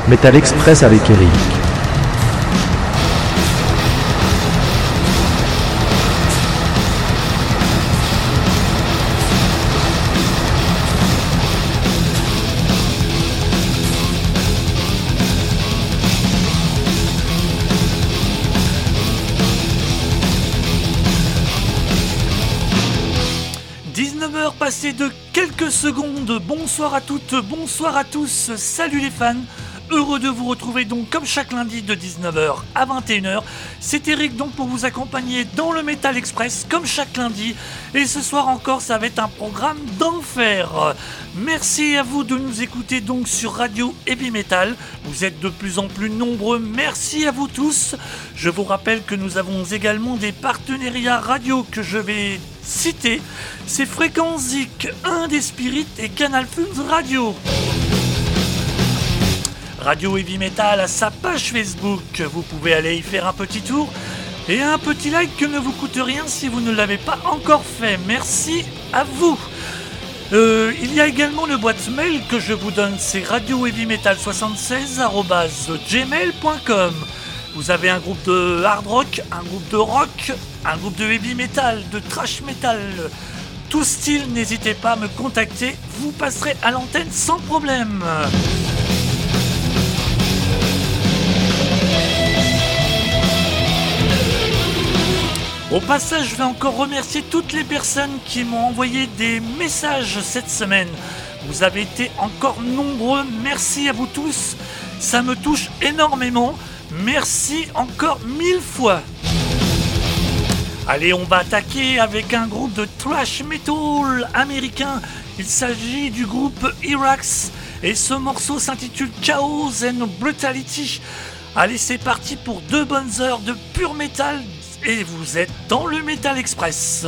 Metal Express avec Eric. Passé de quelques secondes, bonsoir à toutes, bonsoir à tous, salut les fans, heureux de vous retrouver donc comme chaque lundi de 19h à 21h, c'est Eric donc pour vous accompagner dans le Metal Express comme chaque lundi, et ce soir encore ça va être un programme d'enfer. Merci à vous de nous écouter donc sur Radio Heavy Metal, vous êtes de plus en plus nombreux, merci à vous tous. Je vous rappelle que nous avons également des partenariats radio que je vais citer, c'est Fréquence Zik, un des Spirites et Canal Funz Radio. Radio Heavy Metal a sa page Facebook, vous pouvez aller y faire un petit tour et un petit like que ne vous coûte rien si vous ne l'avez pas encore fait, merci à vous. Il y a également le boîte mail que je vous donne, c'est radioheavymetal76@gmail.com. Vous avez un groupe de hard rock, un groupe de rock, un groupe de heavy metal, de thrash metal, tout style, n'hésitez pas à me contacter, vous passerez à l'antenne sans problème. Au passage, je vais encore remercier toutes les personnes qui m'ont envoyé des messages cette semaine. Vous avez été encore nombreux, merci à vous tous, ça me touche énormément. Merci encore 1000 fois. Allez, on va attaquer avec un groupe de thrash metal américain. Il s'agit du groupe Irax et ce morceau s'intitule Chaos and Brutality. Allez, c'est parti pour 2 bonnes heures de pur métal et vous êtes dans le Metal Express.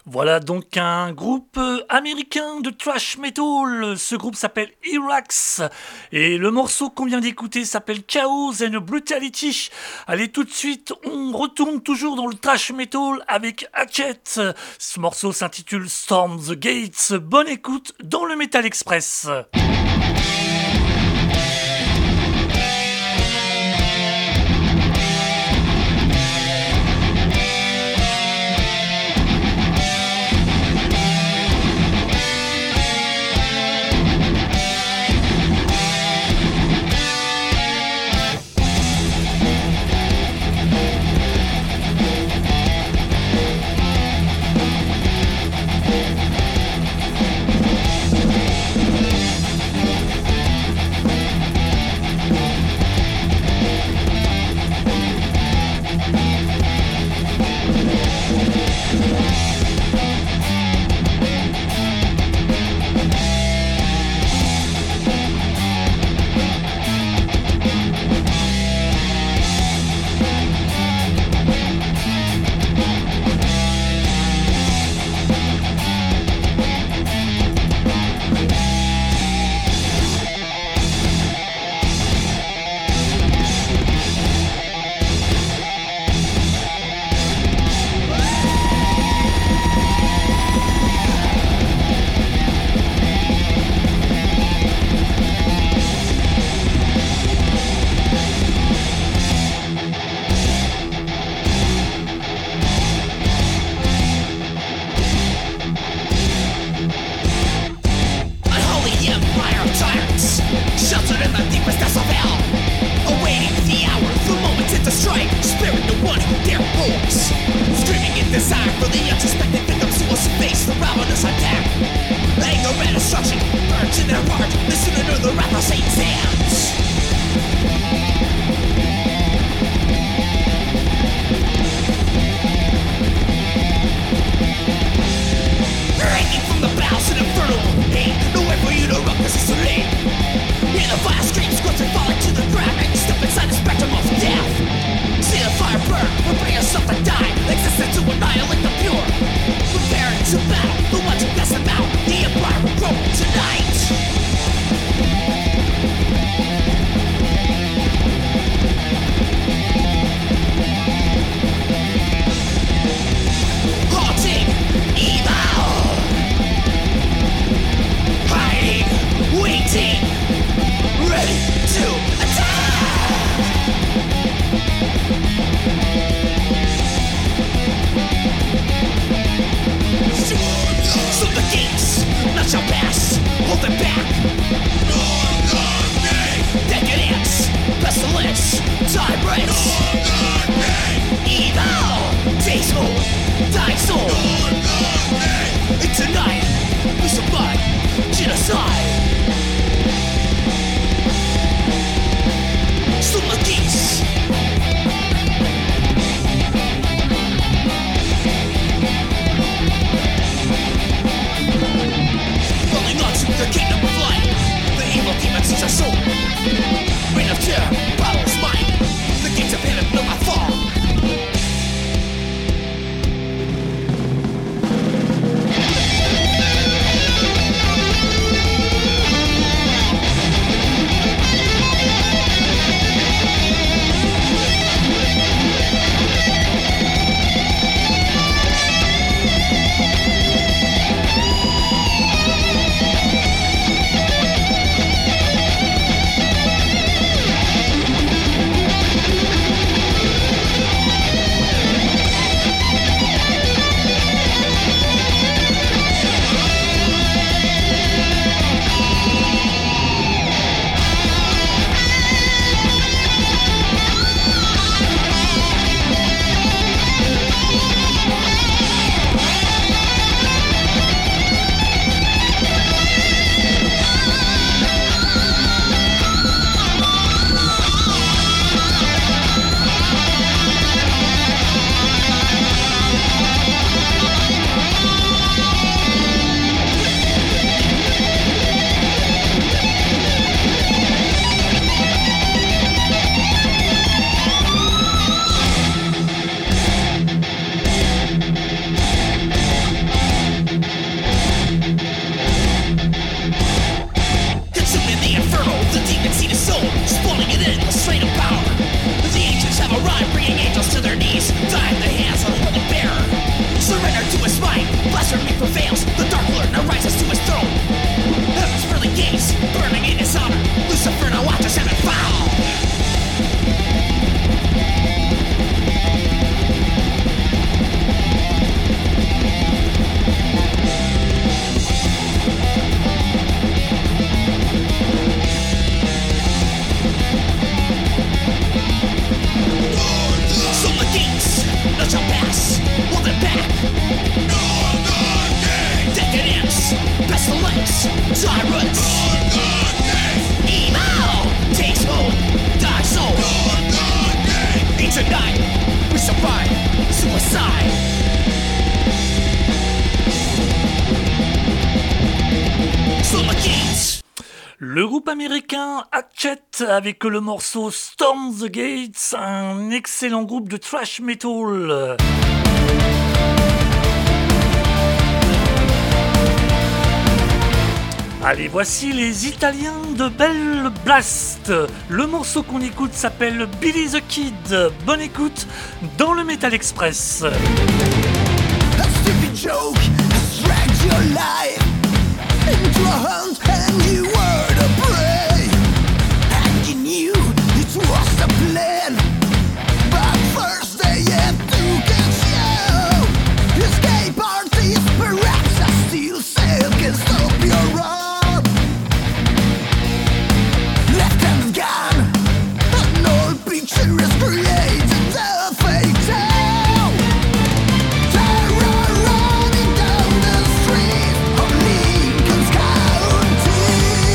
Voilà donc un groupe américain de thrash metal. Ce groupe s'appelle Irax et le morceau qu'on vient d'écouter s'appelle Chaos and Brutality. Allez, tout de suite, on retourne toujours dans le thrash metal avec Hatchet. Ce morceau s'intitule Storm the Gates. Bonne écoute dans le Metal Express. holding back. Decadence, pestilence, tyrants. Evil takes hold, dark soul. Tonight, we survive suicide. Summer Gates. Le groupe américain Hatchet avec le morceau Storm the Gates, un excellent groupe de thrash metal. Allez, voici les Italiens de Bell Blast. Le morceau qu'on écoute s'appelle Billy the Kid. Bonne écoute dans le Metal Express. A stupid joke has dragged your life into a hunt and you were the prey. And you knew it was the plan, but first they had to catch you. Escape artists, perhaps a steel sail can stop your run. Left hand gone, an old picture is created a fake tale. Terror running down the street of Lincoln's County.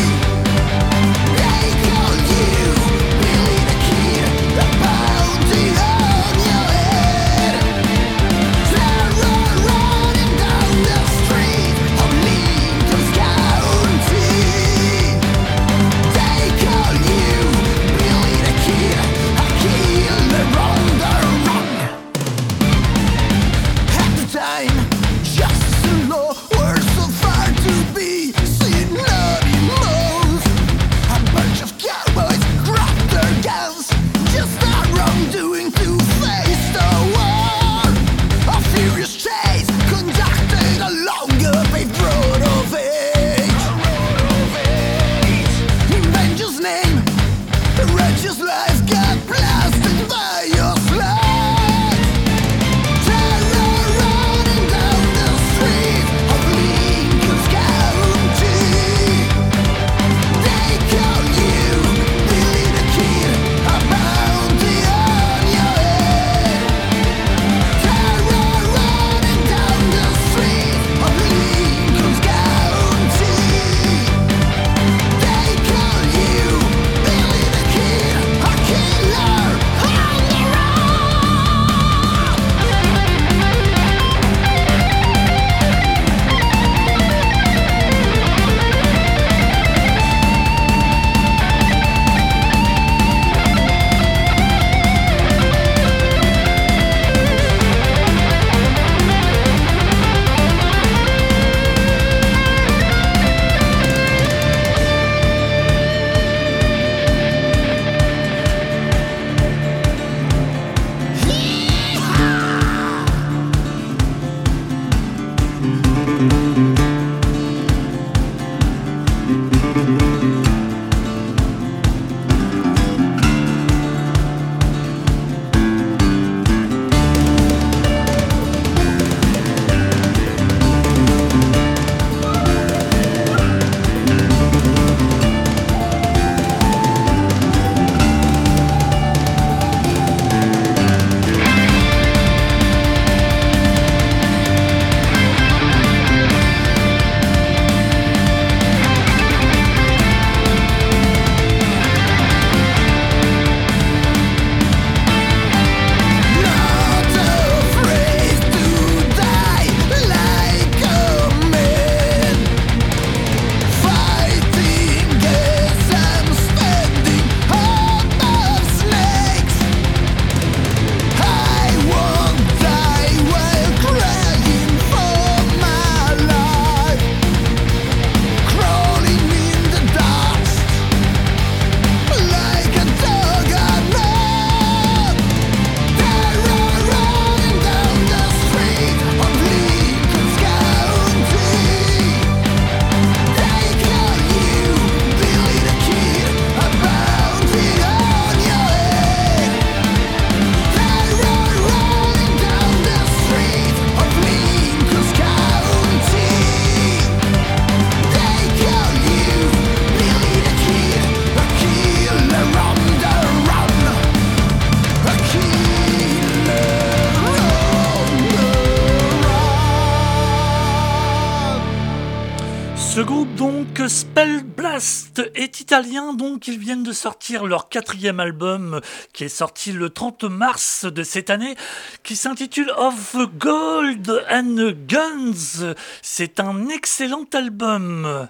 Donc Spellblast est italien, donc ils viennent de sortir leur 4e album qui est sorti le 30 mars de cette année, qui s'intitule Of Gold and Guns. C'est un excellent album.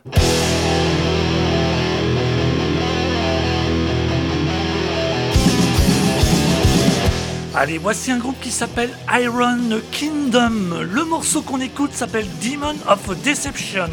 Allez, voici un groupe qui s'appelle Iron Kingdom. Le morceau qu'on écoute s'appelle Demon of Deception.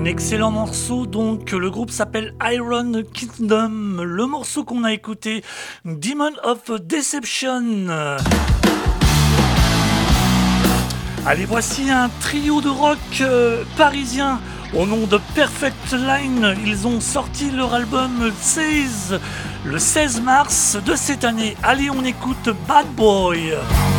excellent morceau, donc le groupe s'appelle Iron Kingdom. Le morceau qu'on a écouté, Demon of Deception. Allez, voici un trio de rock parisien au nom de Perfect Line. Ils ont sorti leur album 16 le 16 mars de cette année. Allez, on écoute Bad Boy.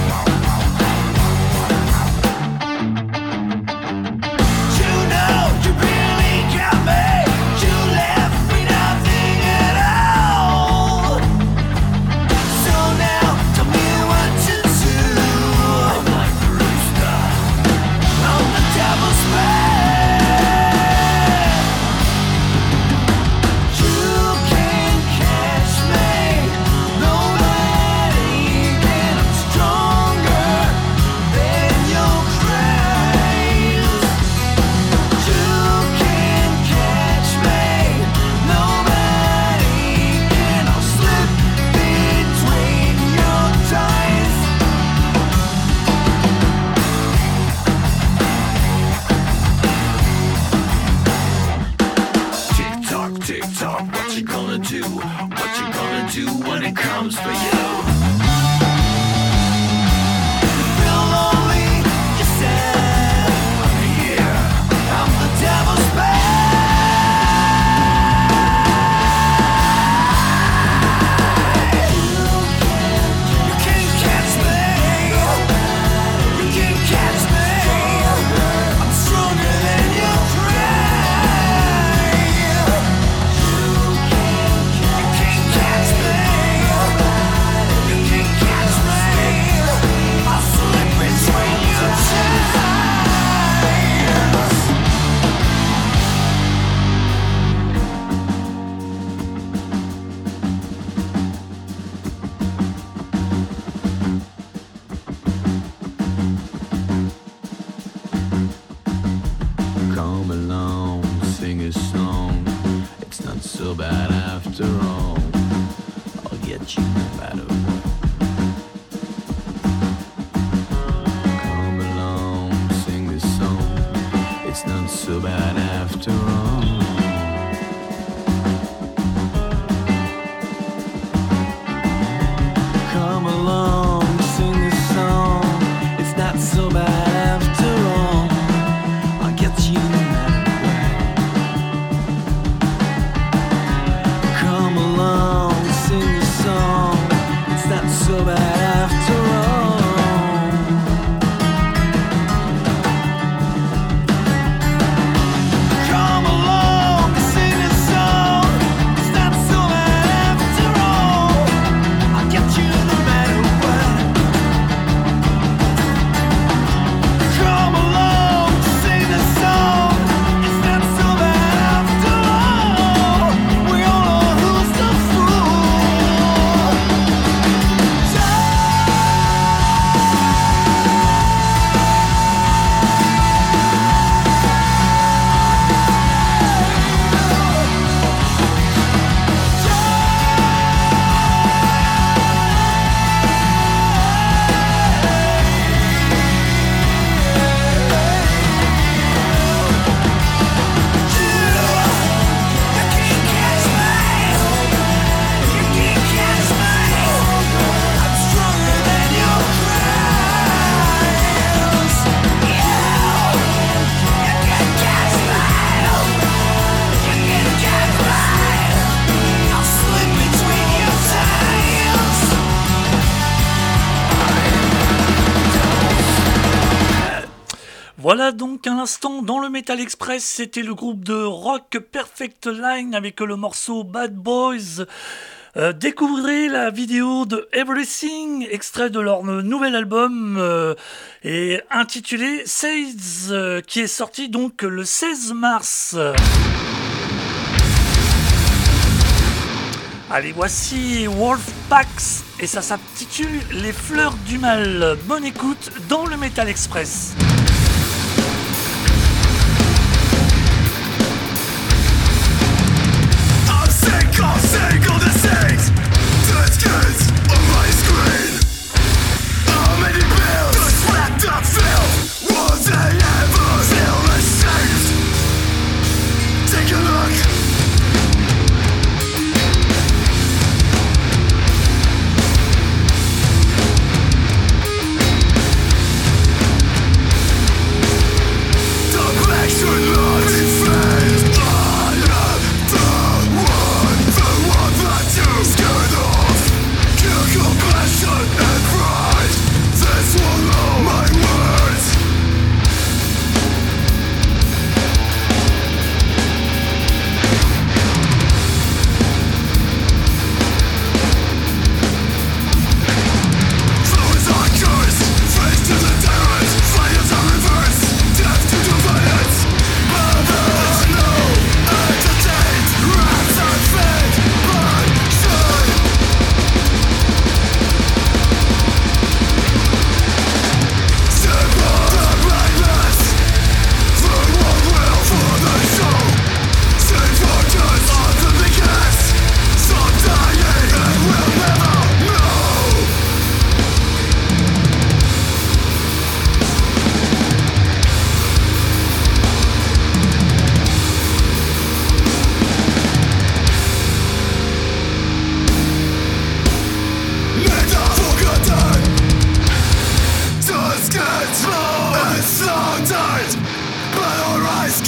Voilà donc à l'instant dans le Metal Express, c'était le groupe de rock Perfect Line avec le morceau Bad Boys. Découvrez la vidéo de Everything, extrait de leur nouvel album et intitulé Sales, qui est sorti donc le 16 mars. Allez, voici Wolfpack et ça s'intitule Les Fleurs du Mal. Bonne écoute dans le Metal Express. Sick of the things that kids on my screen. How many bills, the slacked up filth, will they ever feel ashamed?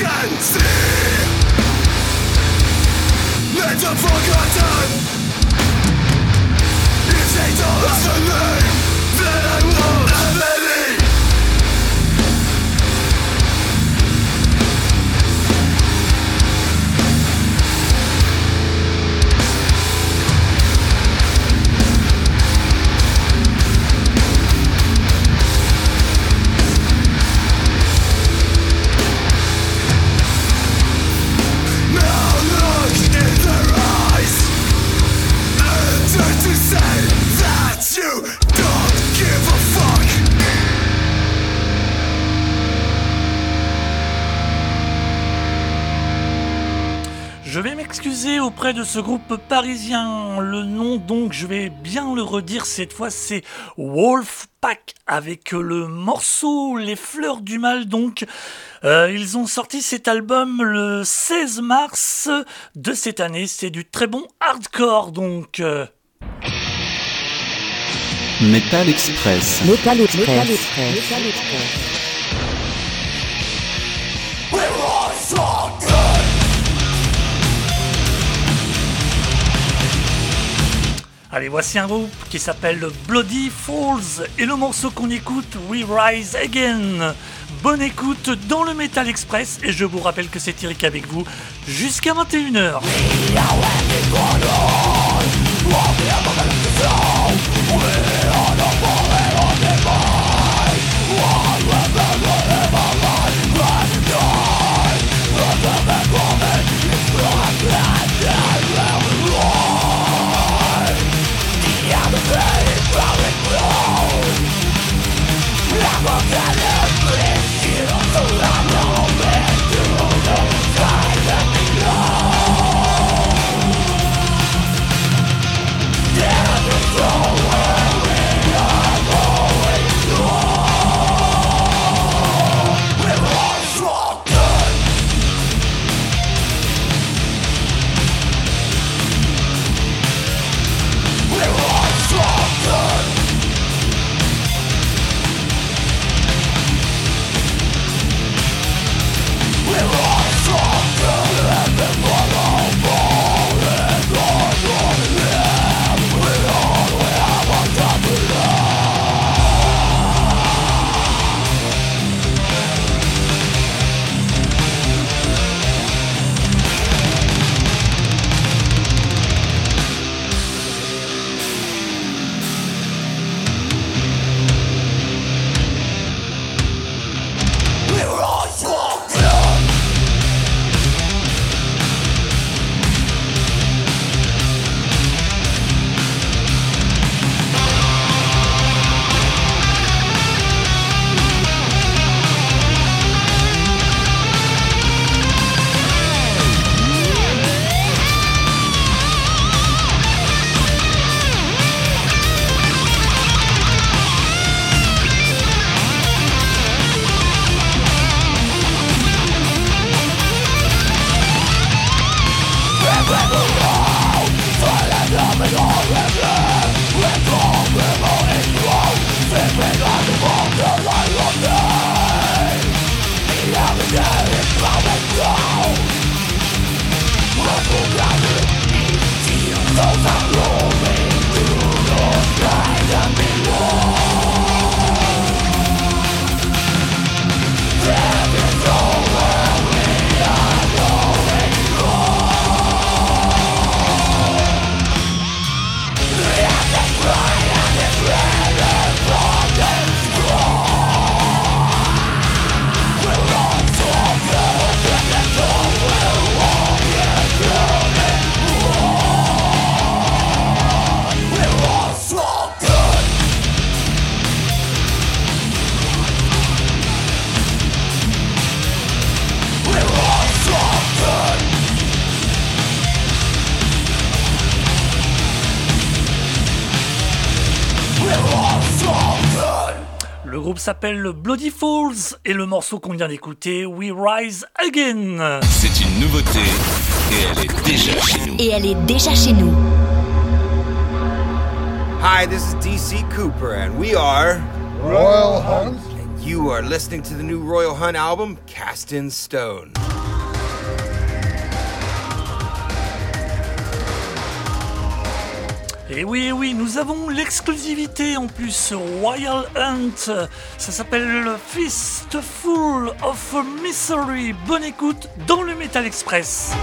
can see. Never forgotten. If they don't have a name, then I won't have any. To say that you don't give a fuck. Je vais m'excuser auprès de ce groupe parisien. Le nom, donc, je vais bien le redire cette fois, c'est Wolfpack avec le morceau Les Fleurs du Mal. Donc, ils ont sorti cet album le 16 mars de cette année. C'est du très bon hardcore, donc. Metal Express. Metal Express. Allez, voici un groupe qui s'appelle Bloody Falls et le morceau qu'on écoute, We Rise Again. Bonne écoute dans le Metal Express et je vous rappelle que c'est Eric avec vous jusqu'à 21h. Le groupe s'appelle Bloody Falls et le morceau qu'on vient d'écouter, We Rise Again. C'est une nouveauté et elle est déjà chez nous. Hi, this is DC Cooper and we are Royal Hunt. And you are listening to the new Royal Hunt album, Cast in Stone. Et oui, nous avons l'exclusivité en plus, Royal Hunt. Ça s'appelle Fistful of Misery. Bonne écoute dans le Metal Express.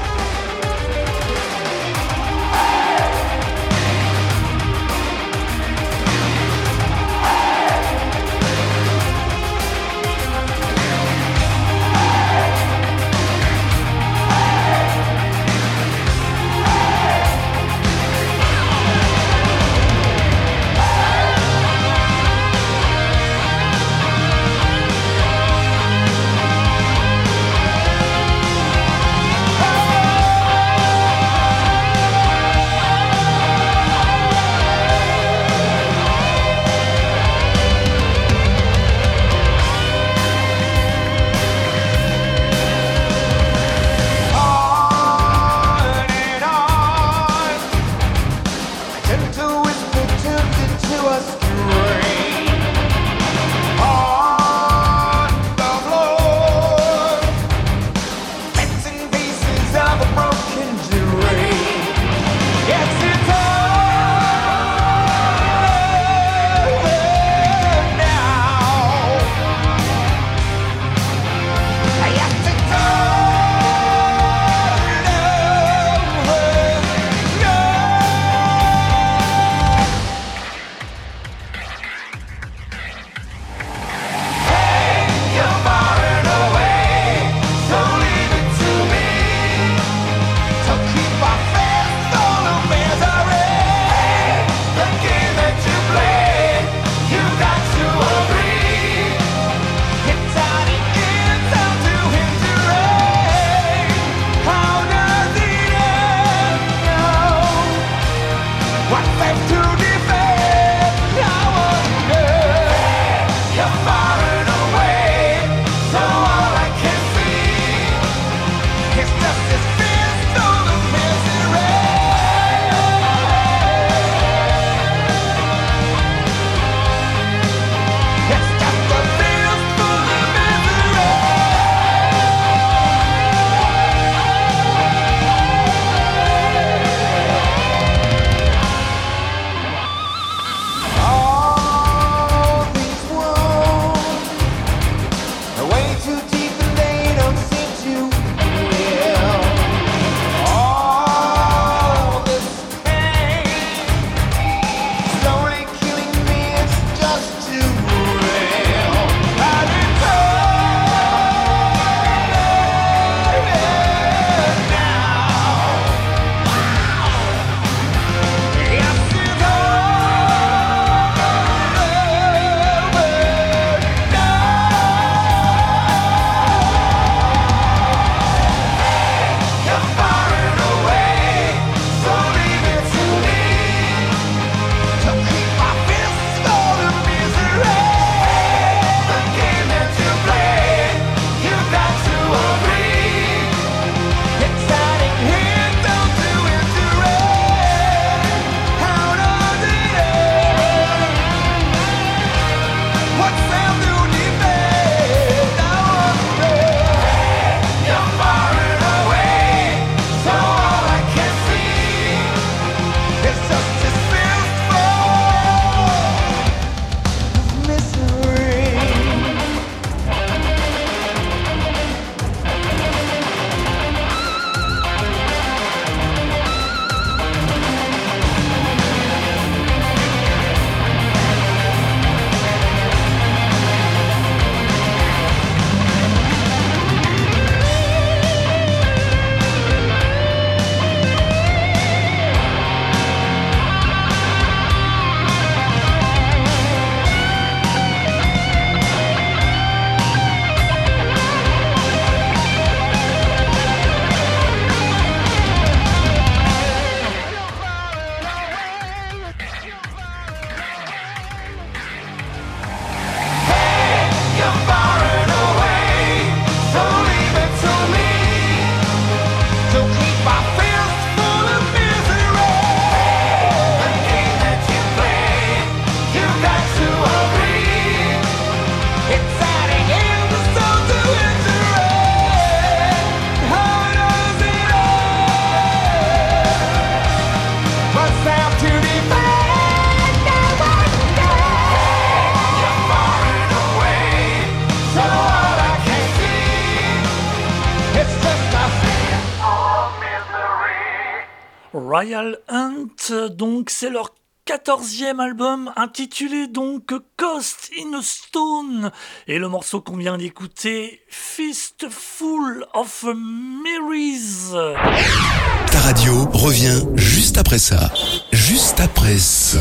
Royal Hunt, donc c'est leur 14e album intitulé donc Ghost in a Stone, et le morceau qu'on vient d'écouter, Fistful of Marys. Ta radio revient juste après ça. Juste après ça.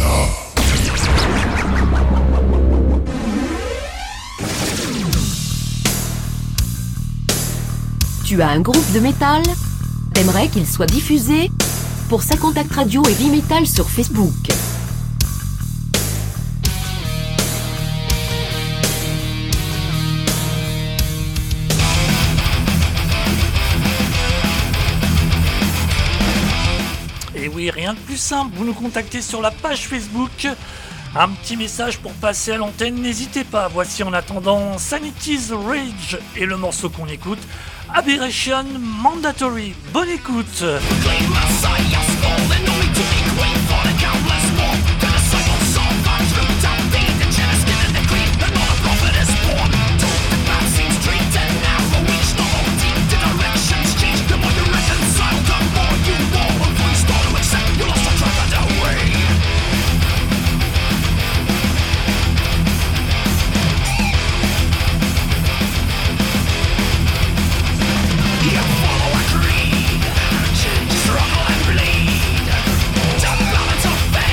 Tu as un groupe de métal ? T'aimerais qu'il soit diffusé ? Pour ça, contacte Radio Heavy Metal sur Facebook. Et oui, rien de plus simple, vous nous contactez sur la page Facebook. Un petit message pour passer à l'antenne, n'hésitez pas. Voici en attendant Sanity's Rage et le morceau qu'on écoute, Aberration Mandatory. Bonne écoute. Struggle and bleed. Double balance of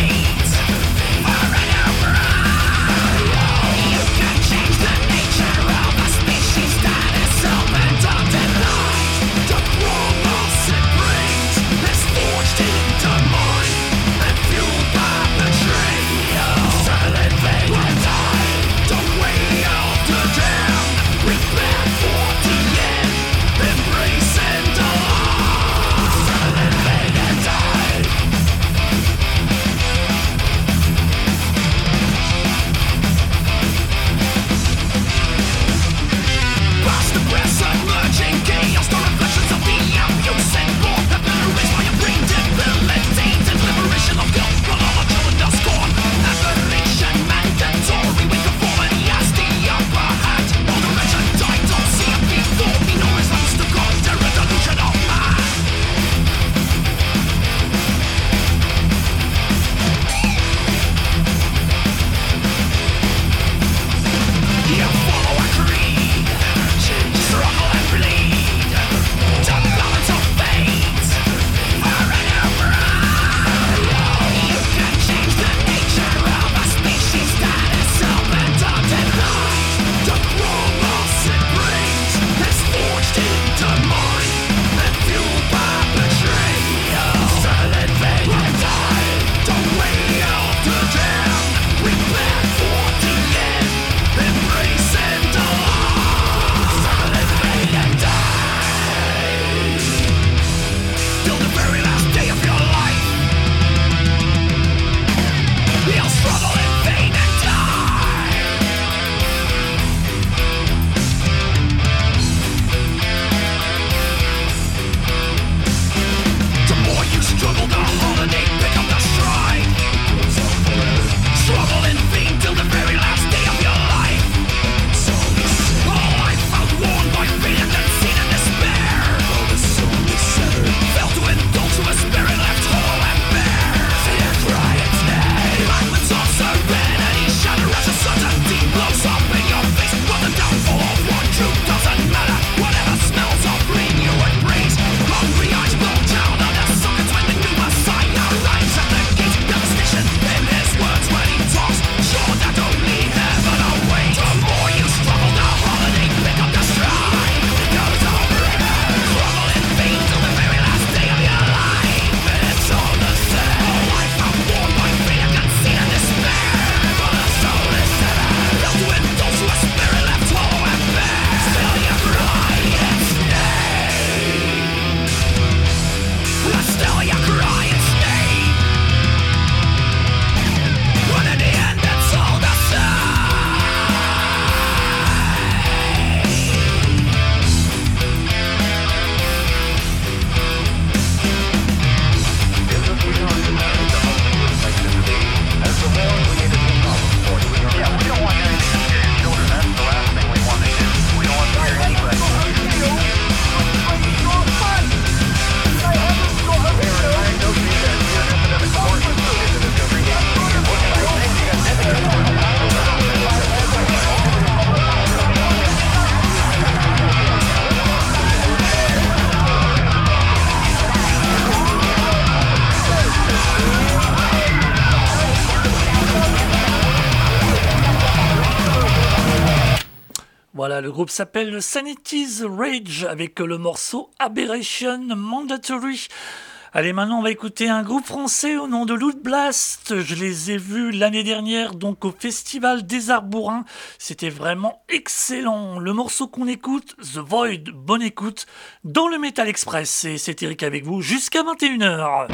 Voilà, le groupe s'appelle Sanity's Rage avec le morceau Aberration Mandatory. Allez, maintenant on va écouter un groupe français au nom de Loot Blast. Je les ai vus l'année dernière donc au Festival des Arts Bourrins. C'était vraiment excellent. Le morceau qu'on écoute, The Void, bonne écoute, dans le Metal Express. Et c'est Eric avec vous jusqu'à 21h.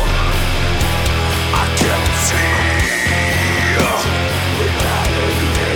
I can't see.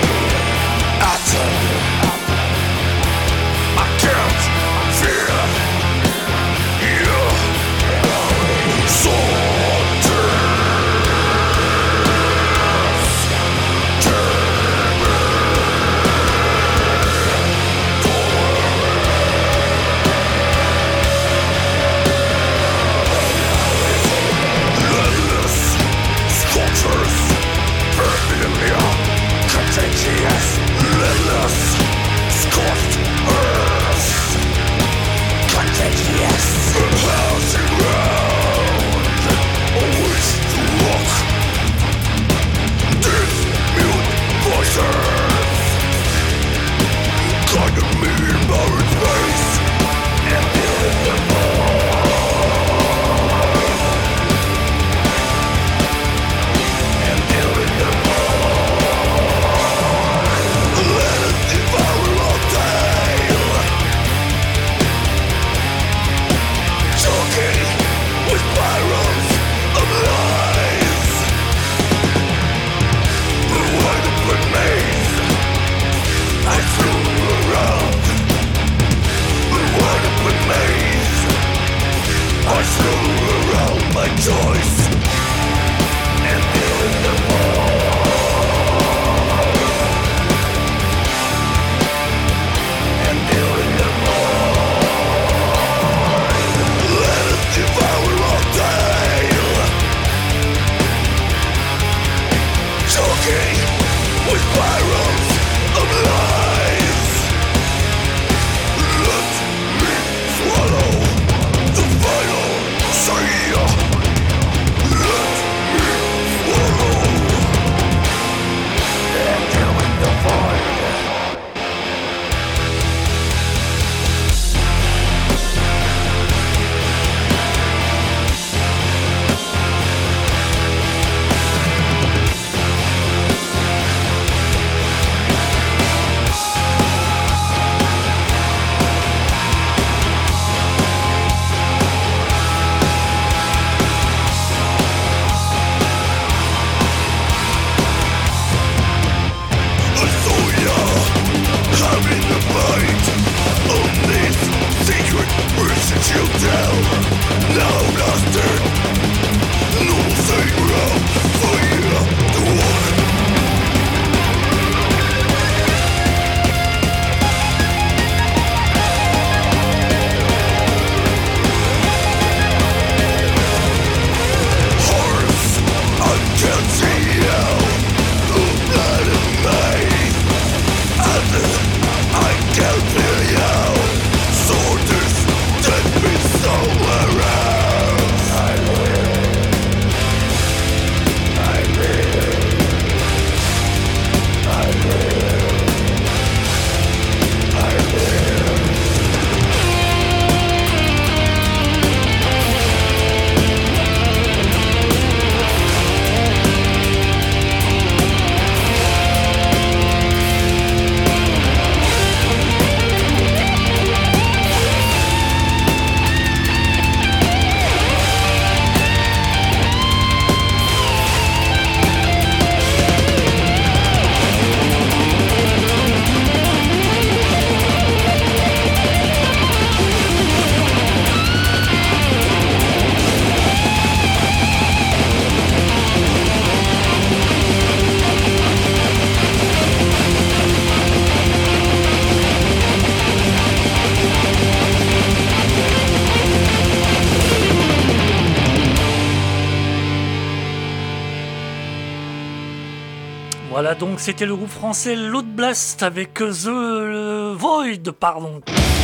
Voilà, donc c'était le groupe français Load Blast avec The Void, pardon.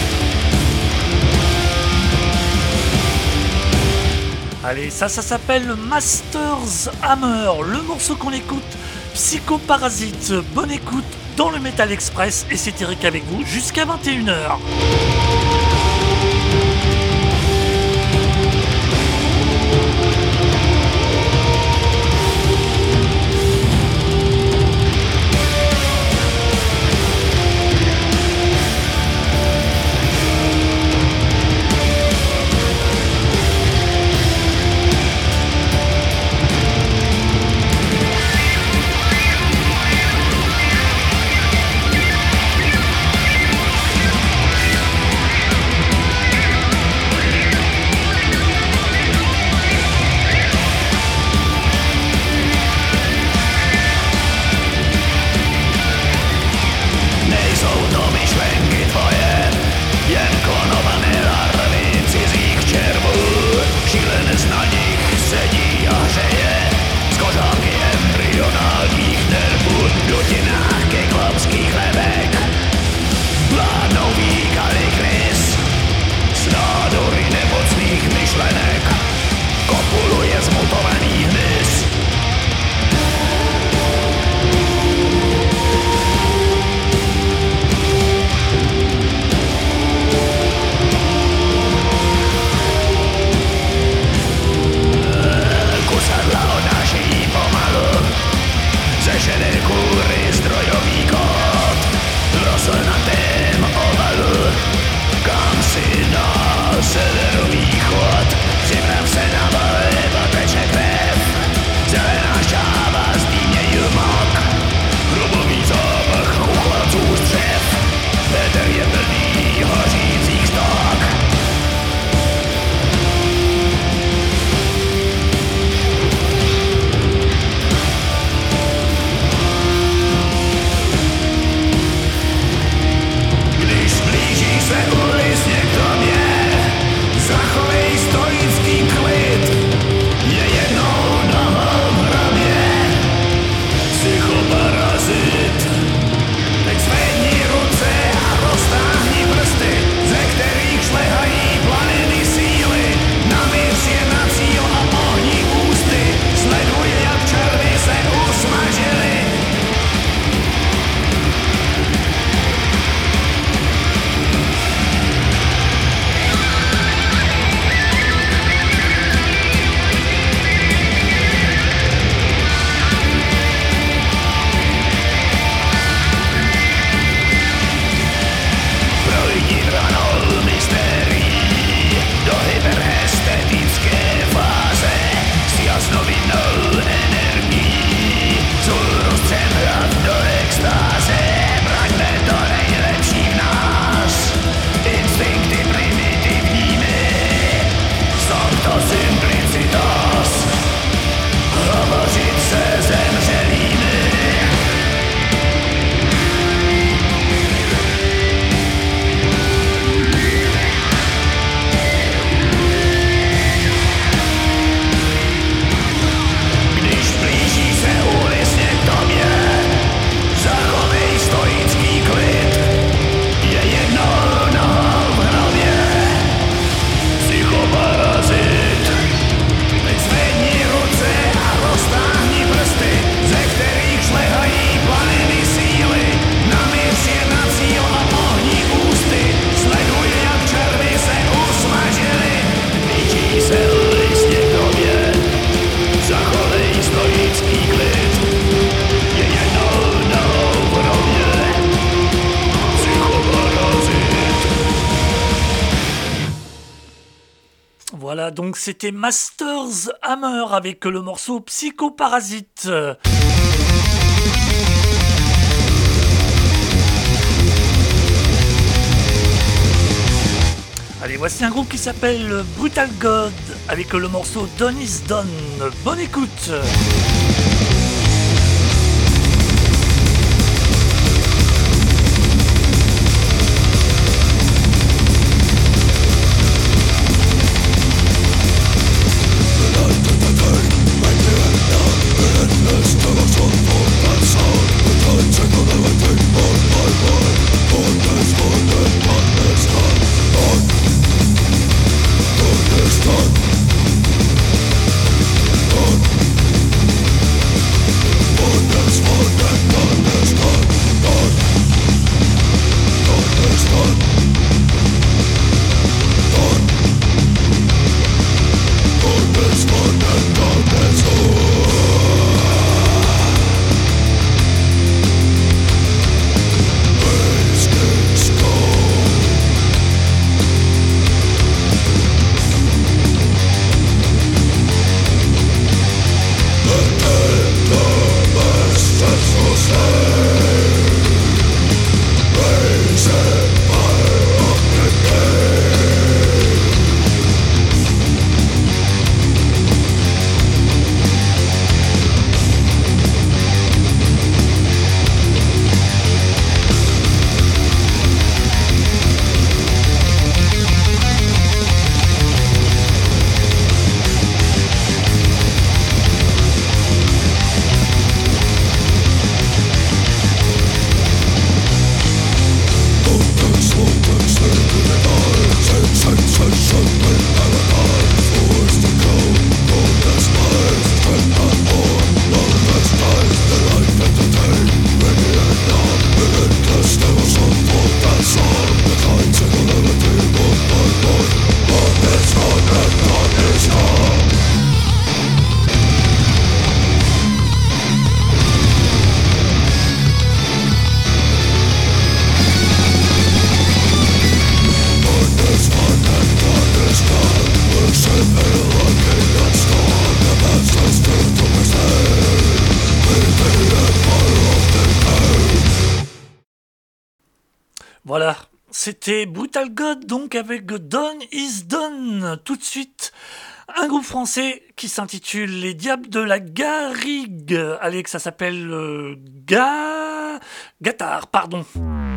Allez, ça s'appelle Masters Hammer. Le morceau qu'on écoute, Psychoparasite. Bonne écoute dans le Metal Express. Et c'est Eric avec vous jusqu'à 21h. Voilà, donc c'était Masters Hammer avec le morceau Psychoparasite. Allez, voici un groupe qui s'appelle Brutal God avec le morceau Done is Done. Bonne écoute. Soul Voilà, c'était Brutal God, donc avec Done is Done. Tout de suite, un groupe français qui s'intitule Les Diables de la Garrigue. Allez, que ça s'appelle Gattard, pardon.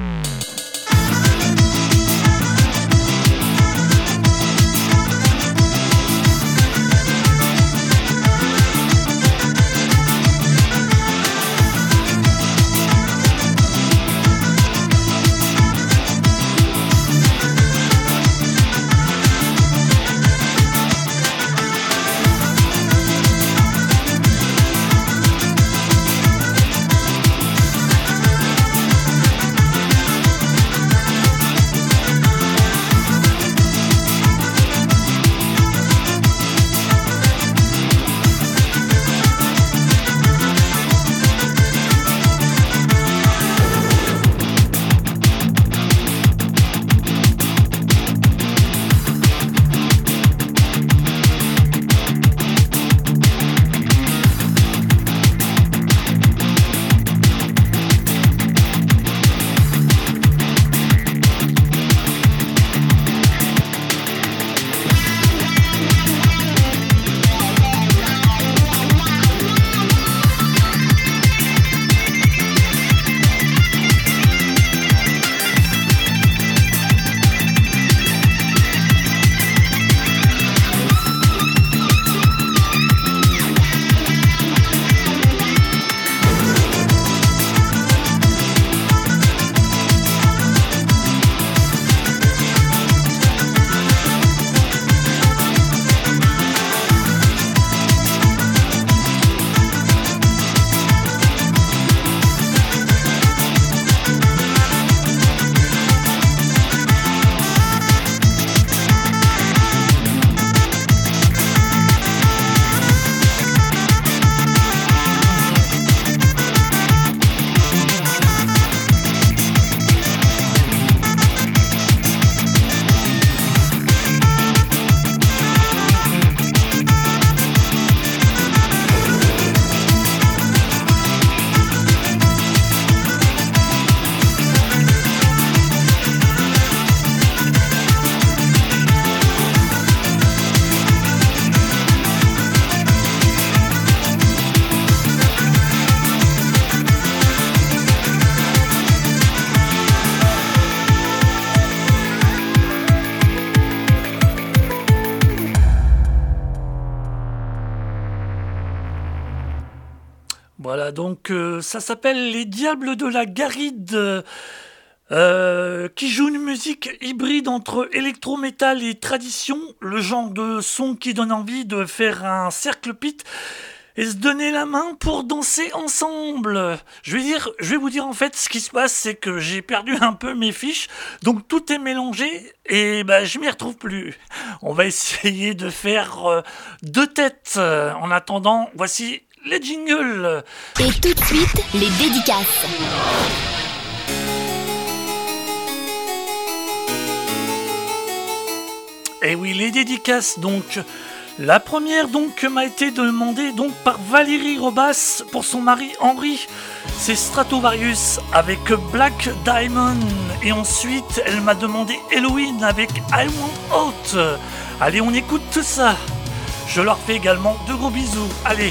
Voilà, donc ça s'appelle Les Diables de la Garrigue, qui joue une musique hybride entre électro-métal et tradition, le genre de son qui donne envie de faire un cercle pit et se donner la main pour danser ensemble. Je vais vous dire en fait ce qui se passe, c'est que j'ai perdu un peu mes fiches, donc tout est mélangé et je m'y retrouve plus. On va essayer de faire deux têtes. En attendant, voici les jingles. Et tout de suite, les dédicaces. Et oui, les dédicaces donc. La première donc m'a été demandée donc par Valérie Robas pour son mari Henri. C'est Stratovarius avec Black Diamond. Et ensuite, elle m'a demandé Halloween avec I Want Out. Allez, on écoute tout ça. Je leur fais également de gros bisous. Allez.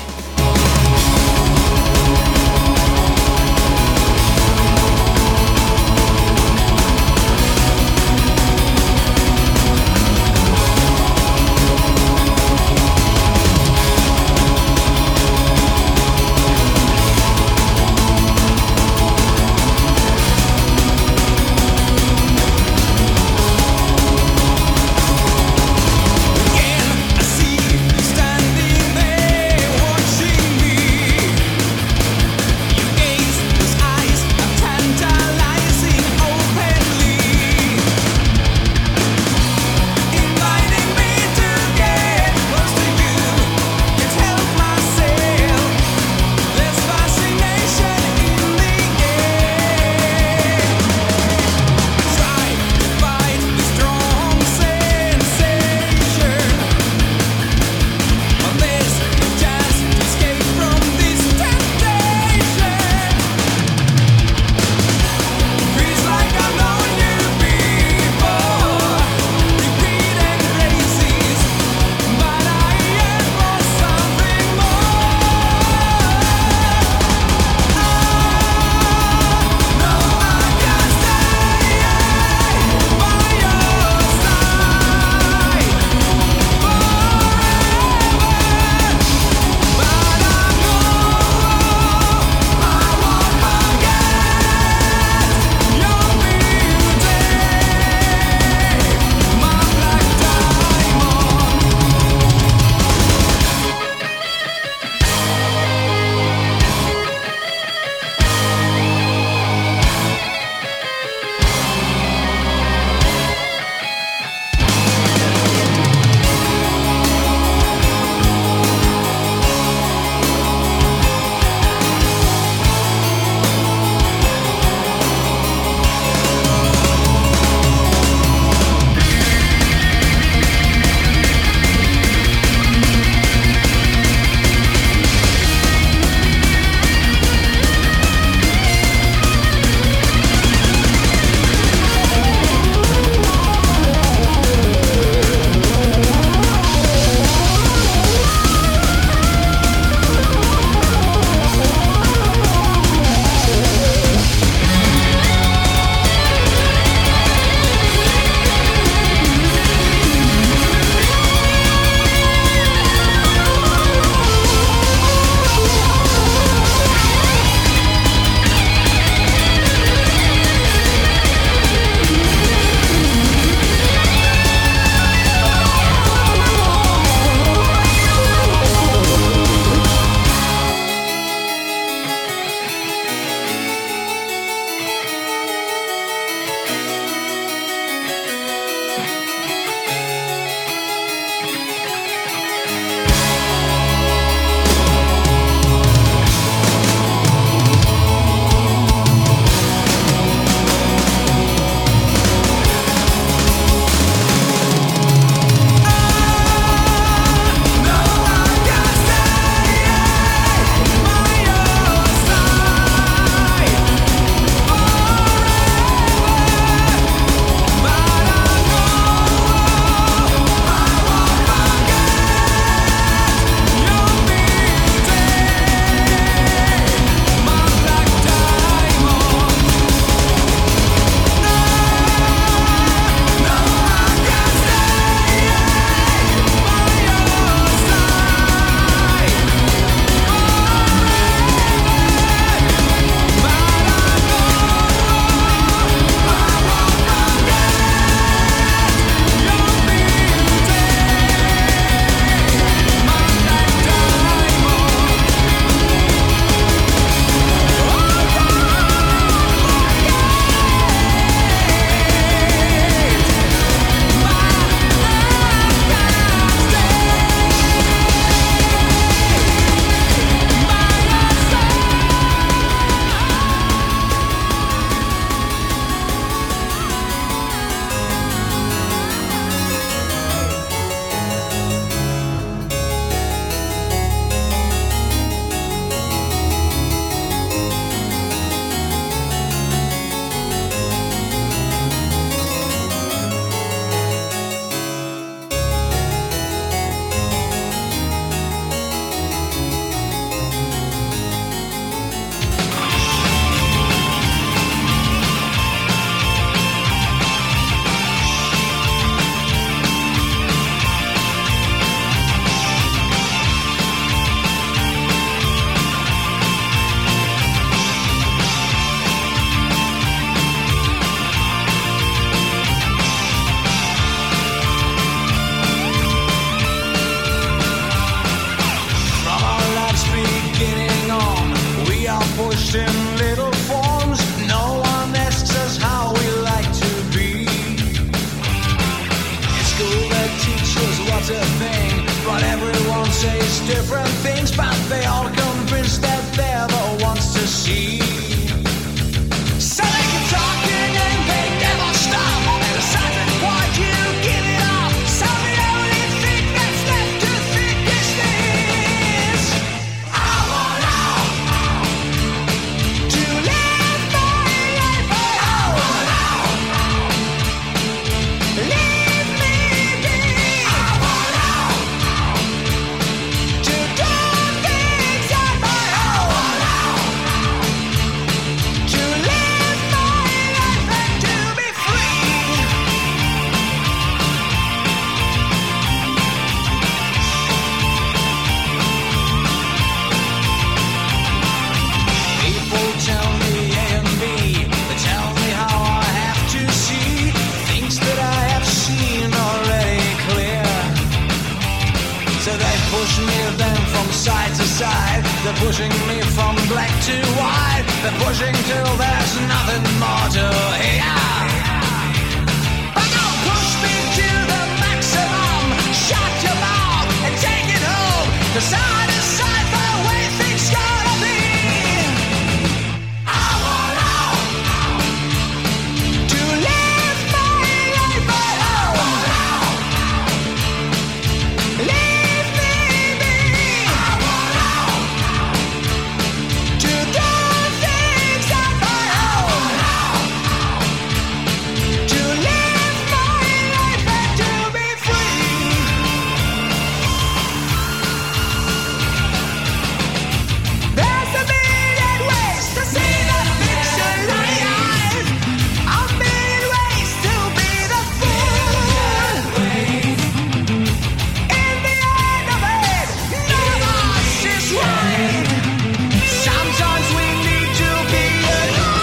pushing me from black to white. They're pushing till there's nothing more to hear. But don't push me to the maximum. Shut your mouth and take it home. 'Cause I decide the way things gotta be. I want out to live my life alone. Leave me be. I want out to do things on my own. To live my life and to be free. There's a million ways to see the picture alive. A million ways to be the fool. In the end of it, none of us is right. Sometimes we need to be alone.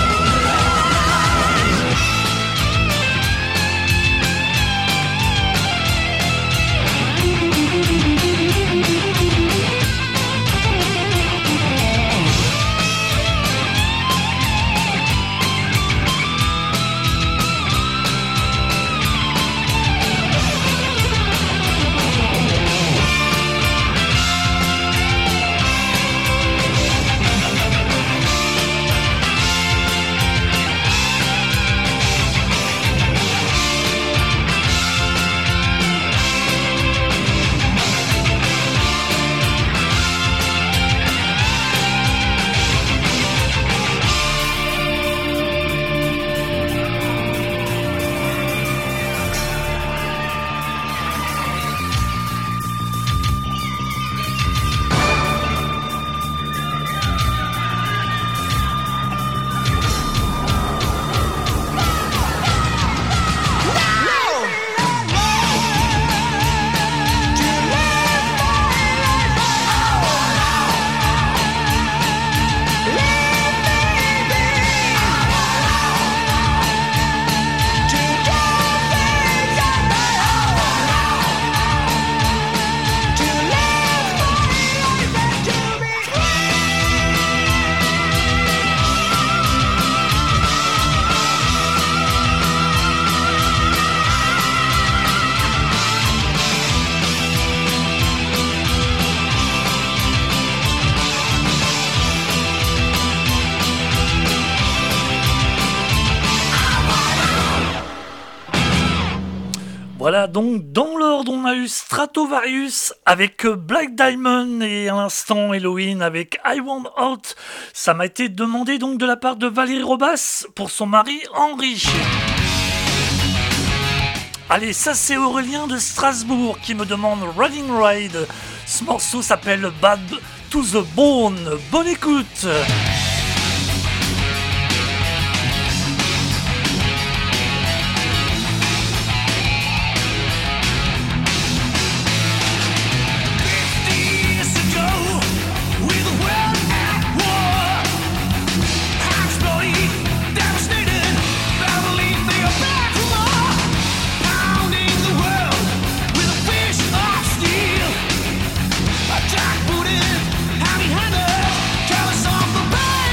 Voilà, donc dans l'ordre, on a eu Stratovarius avec Black Diamond et à l'instant Halloween avec I Want Out. Ça m'a été demandé donc de la part de Valérie Robas pour son mari Henri. Allez, ça c'est Aurélien de Strasbourg qui me demande Running Ride. Ce morceau s'appelle Bad to the Bone. Bonne écoute. Jackbooted, heavy-handed, careless of the bad.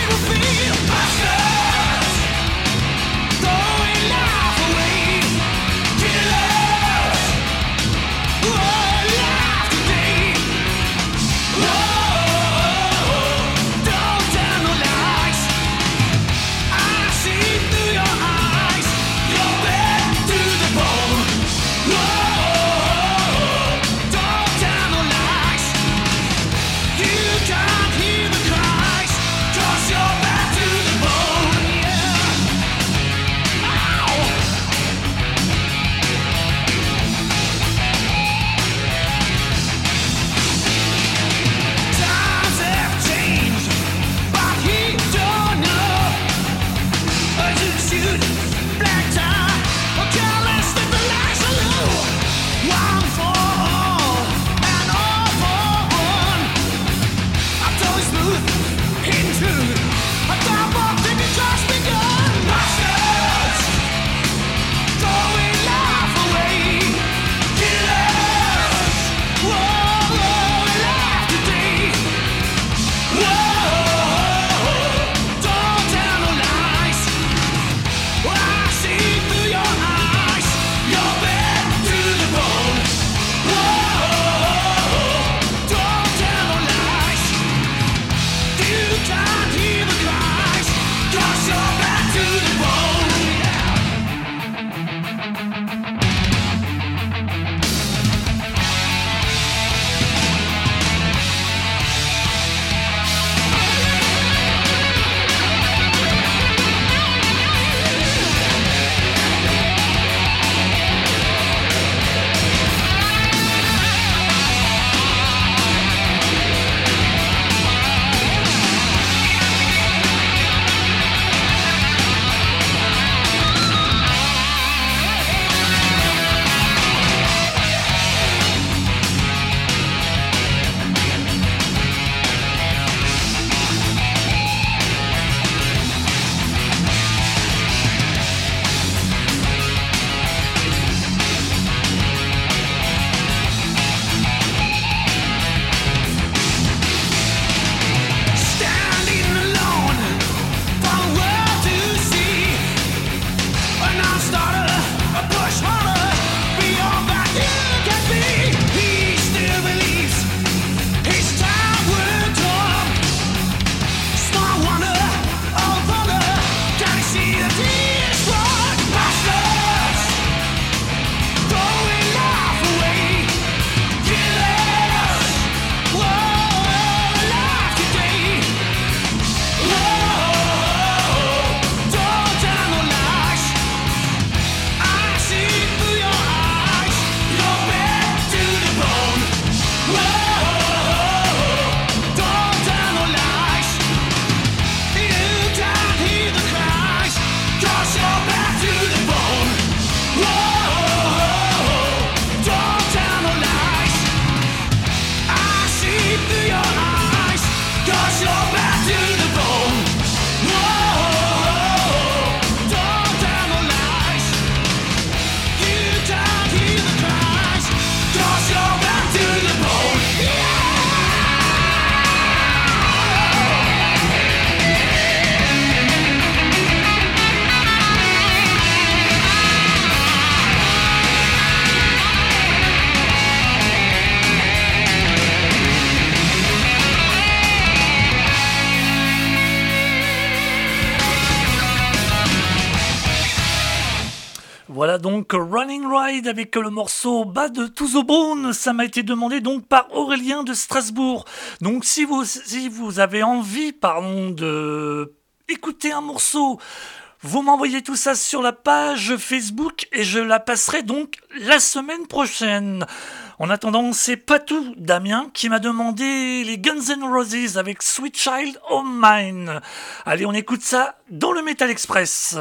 Voilà donc Running Ride avec le morceau Bad to the Bone. Ça m'a été demandé donc par Aurélien de Strasbourg. Donc si vous avez envie, de écouter un morceau, vous m'envoyez tout ça sur la page Facebook et je la passerai donc la semaine prochaine. En attendant, c'est Patou Damien qui m'a demandé les Guns N' Roses avec Sweet Child O' Mine. Allez, on écoute ça dans le Metal Express.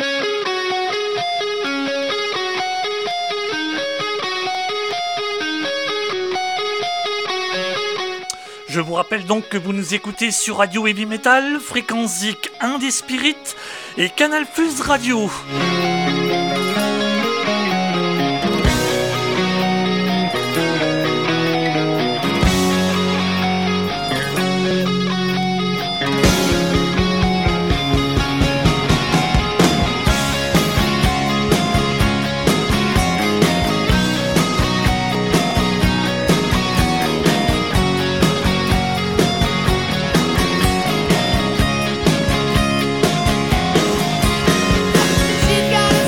Je vous rappelle donc que vous nous écoutez sur Radio Heavy Metal, Fréquence Zik 1 des Spirits et Canal Plus Radio. She's got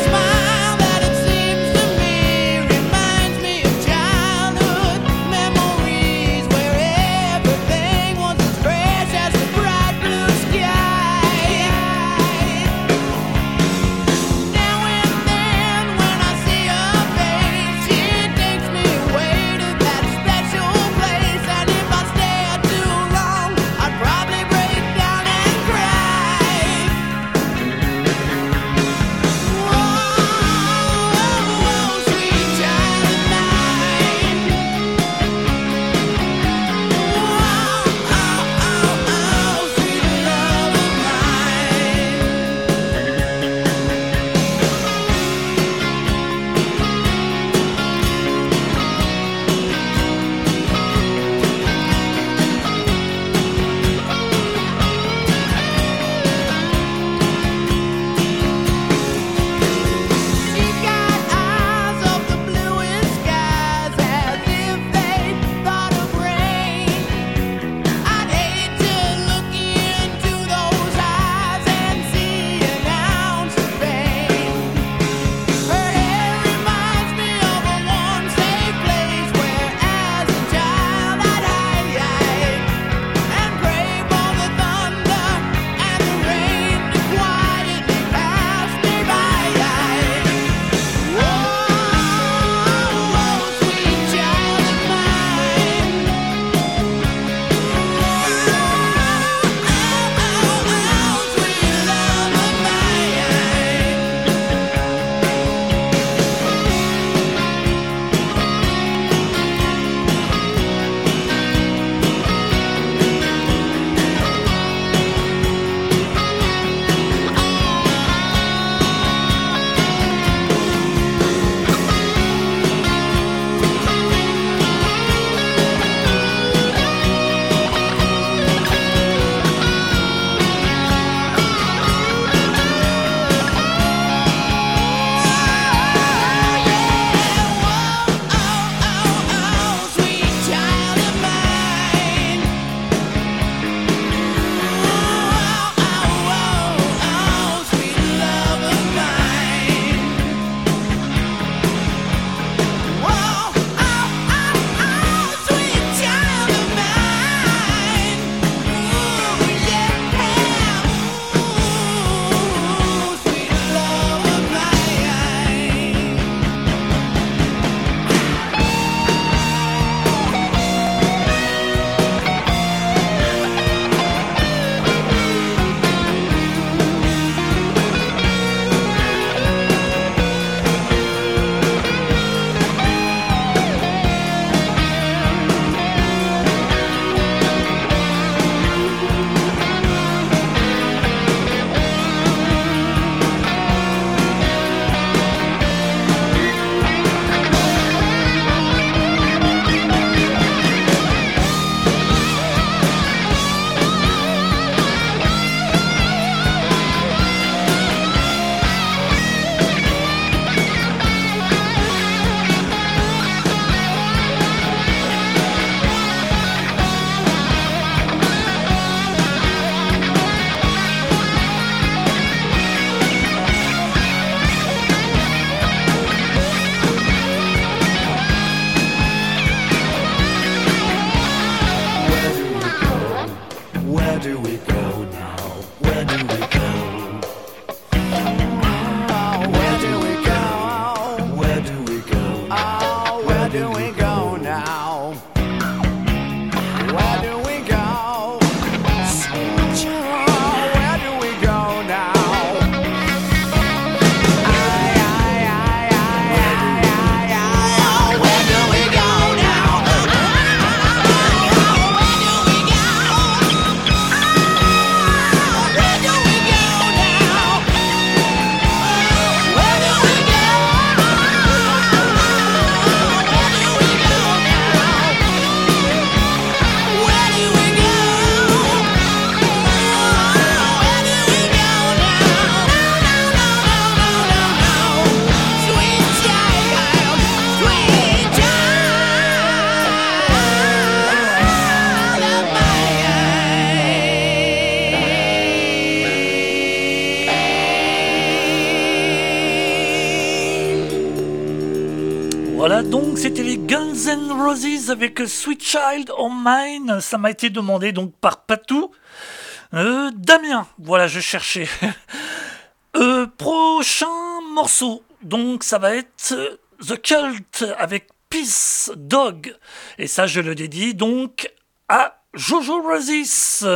Voilà, donc c'était les Guns N' Roses avec Sweet Child of Mine. Ça m'a été demandé donc par Patou. Damien, voilà, je cherchais. Prochain morceau, donc ça va être The Cult avec Peace Dog. Et ça, je le dédie donc à Jojo Roses.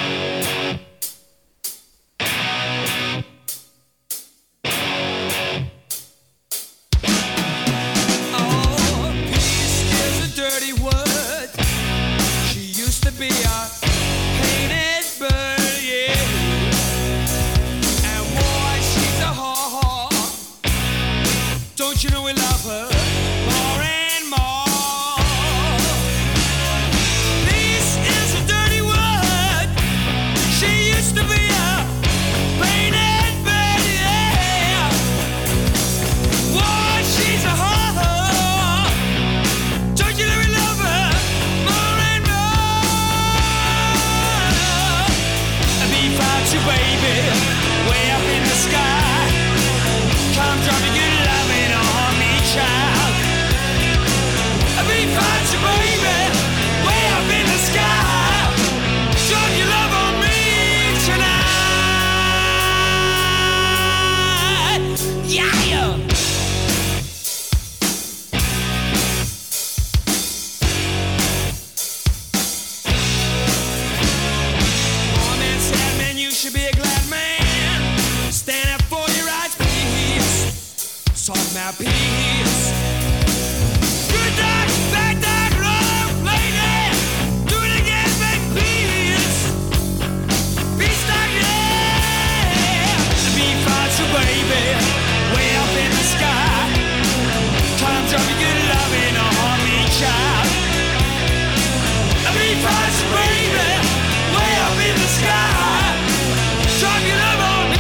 You know we love her more and more. This is a dirty word. She used to be a painted bird, yeah. Boy, she's a whore. Don't you know we love her more and more? Be proud to baby, way up in the sky. Come drop me good loving on me, child. I'll be fine to baby, way up in the sky. Drop your love on me tonight. Yeah! Oh man, sad man, you should be a glad man. Stand up for your rights, talk about peace. Good dog, bad dog, wrong lady. Do it again, make peace. Peace dog, yeah. Be fine, so baby, way up in the sky. Come drop your good loving on me, child. Be fine, so baby, way up in the sky. Drop your love on me.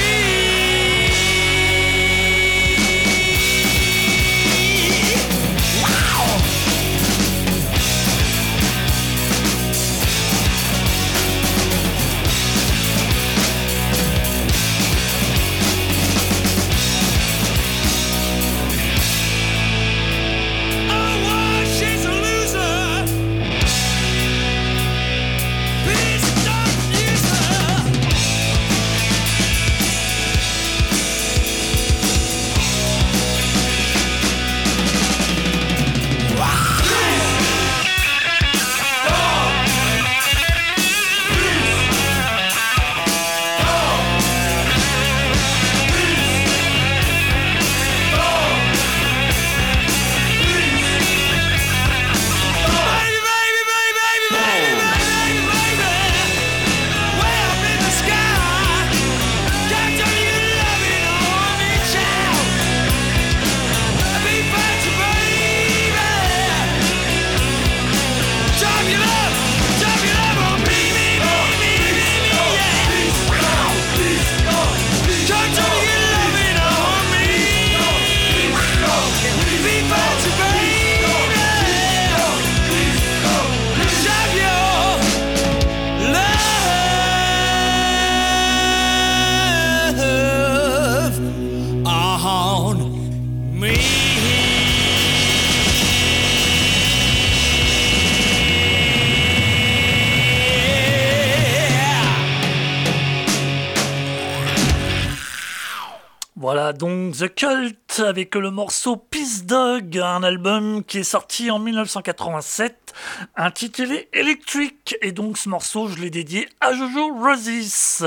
Voilà donc The Cult avec le morceau Peace Dog, un album qui est sorti en 1987 intitulé Electric, et donc ce morceau je l'ai dédié à Jojo Roses.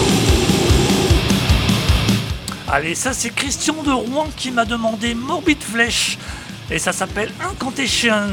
Allez, ça c'est Christian de Rouen qui m'a demandé Morbid Flesh et ça s'appelle Incantation.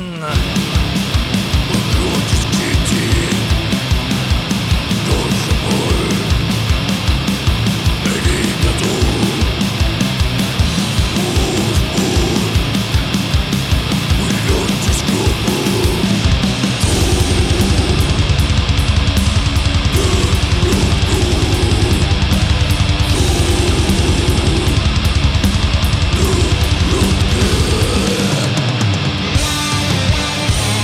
Yeah.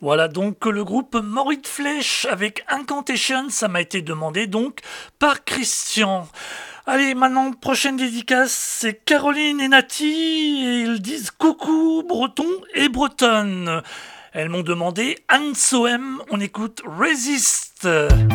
Voilà donc le groupe Morbid Flesh avec Incantation, ça m'a été demandé donc par Christian. Allez, maintenant, prochaine dédicace, c'est Caroline et Nati, et ils disent coucou breton et bretonne. Elles m'ont demandé Ansoem, on écoute Resist.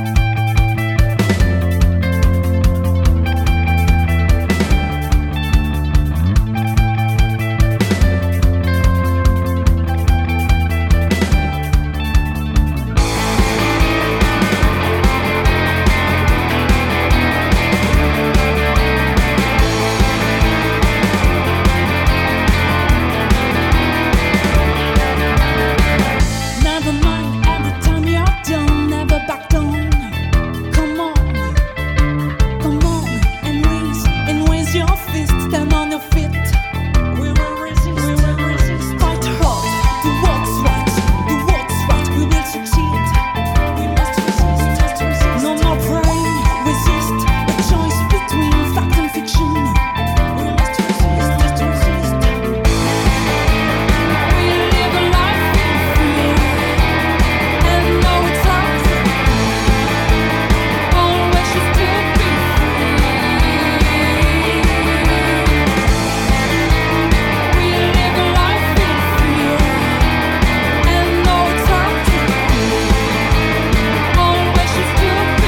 Never mind, every time you're done, never back down. Come on, and raise your fist, stand on your feet. We will resist, fight hard, do what's right, we will succeed. We must resist, no more praying, resist, a choice between fact and fiction. We must resist. We live a life in fear. And know it's hard. Always should still be free. We live a life in fear. And know it's hard. Always should still be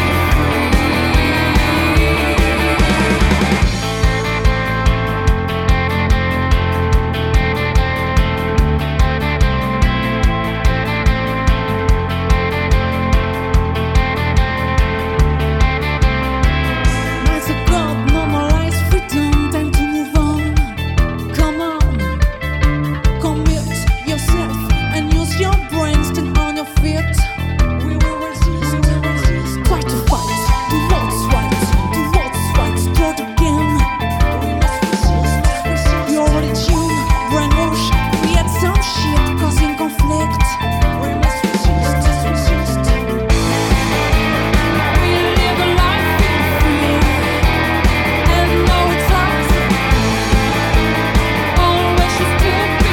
Nights are gone, no more lies, freedom, time to move on. Come on, commit yourself and use your brain, stand on your feet. We will resist, try to fight, do what's right, start again. We must resist, you're already tuned, brainwash, create some shit, causing conflict. We must resist. We live a life in fear. And know it's hard. Always should still be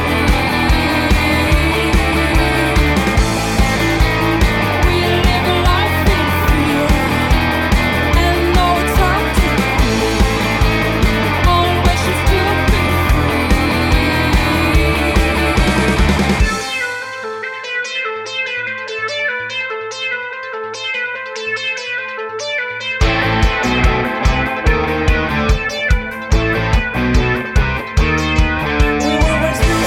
free. We live a life in fear. And know it's hard. Always should still be free. We will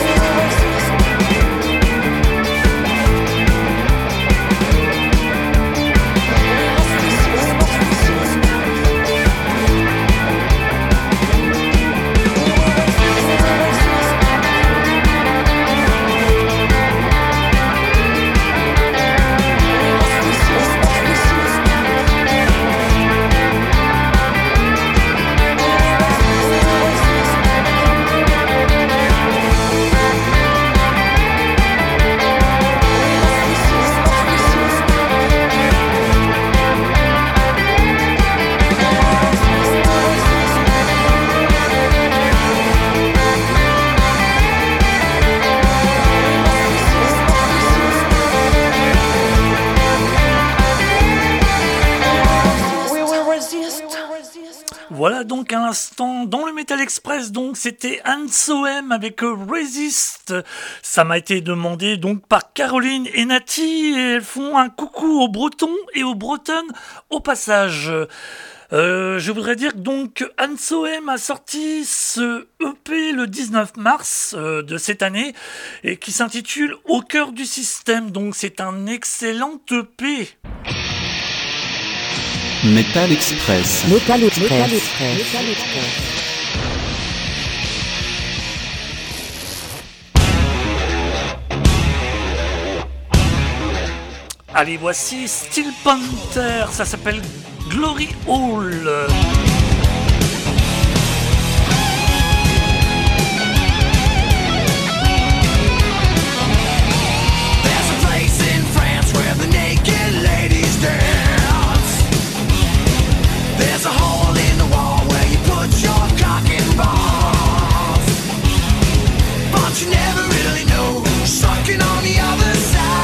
Voilà donc un instant dans le Metal Express, donc c'était Ansoem avec Resist. Ça m'a été demandé donc par Caroline et Nati, et elles font un coucou aux Bretons et aux Bretonnes au passage. Je voudrais dire que donc Ansoem a sorti ce EP le 19 mars de cette année et qui s'intitule Au cœur du système, donc c'est un excellent EP. Metal Express. Metal Express. Allez, voici Steel Panther, ça s'appelle Glory Hall. There's a place in France where the naked ladies dance. There's a hole in the wall where you put your cock and balls. But you never really know who's sucking on the other side.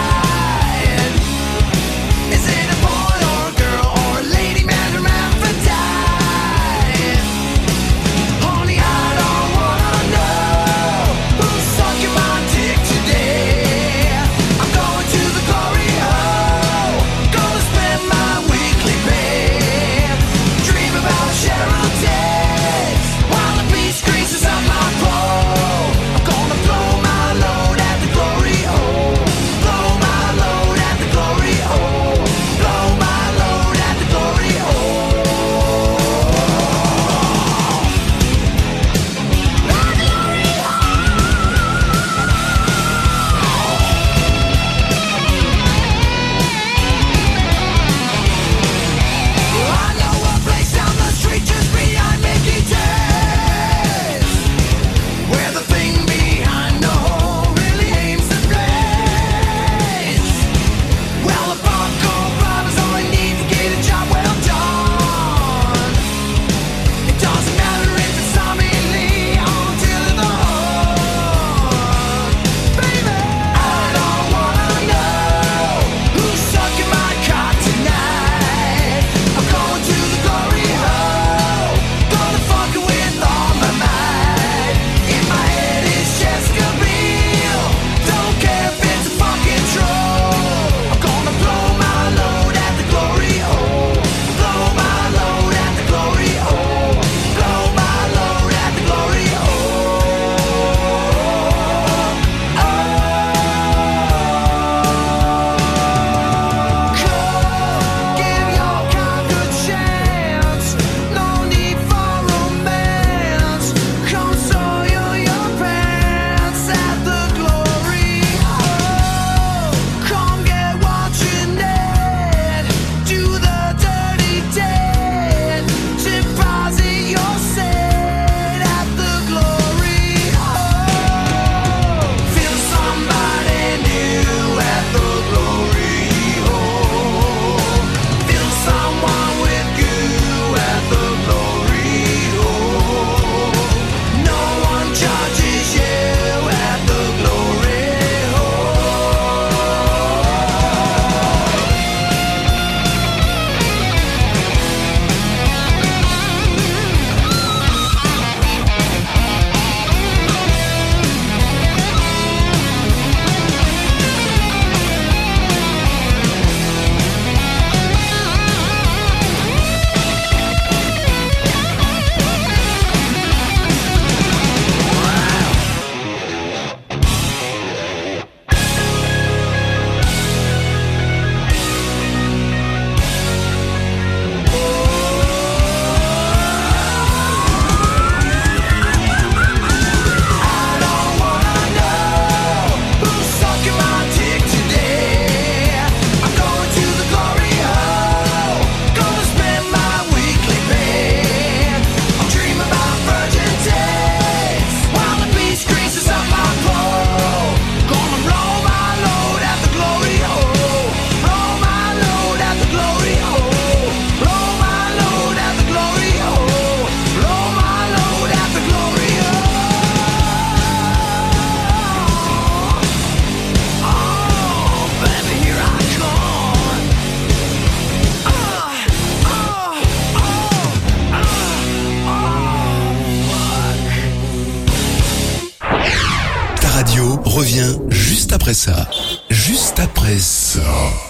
après ça. Juste après ça.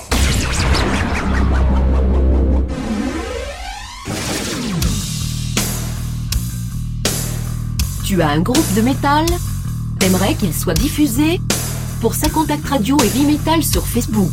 Tu as un groupe de métal? T'aimerais qu'il soit diffusé? Pour ça, contacte Radio Heavy Metal sur Facebook.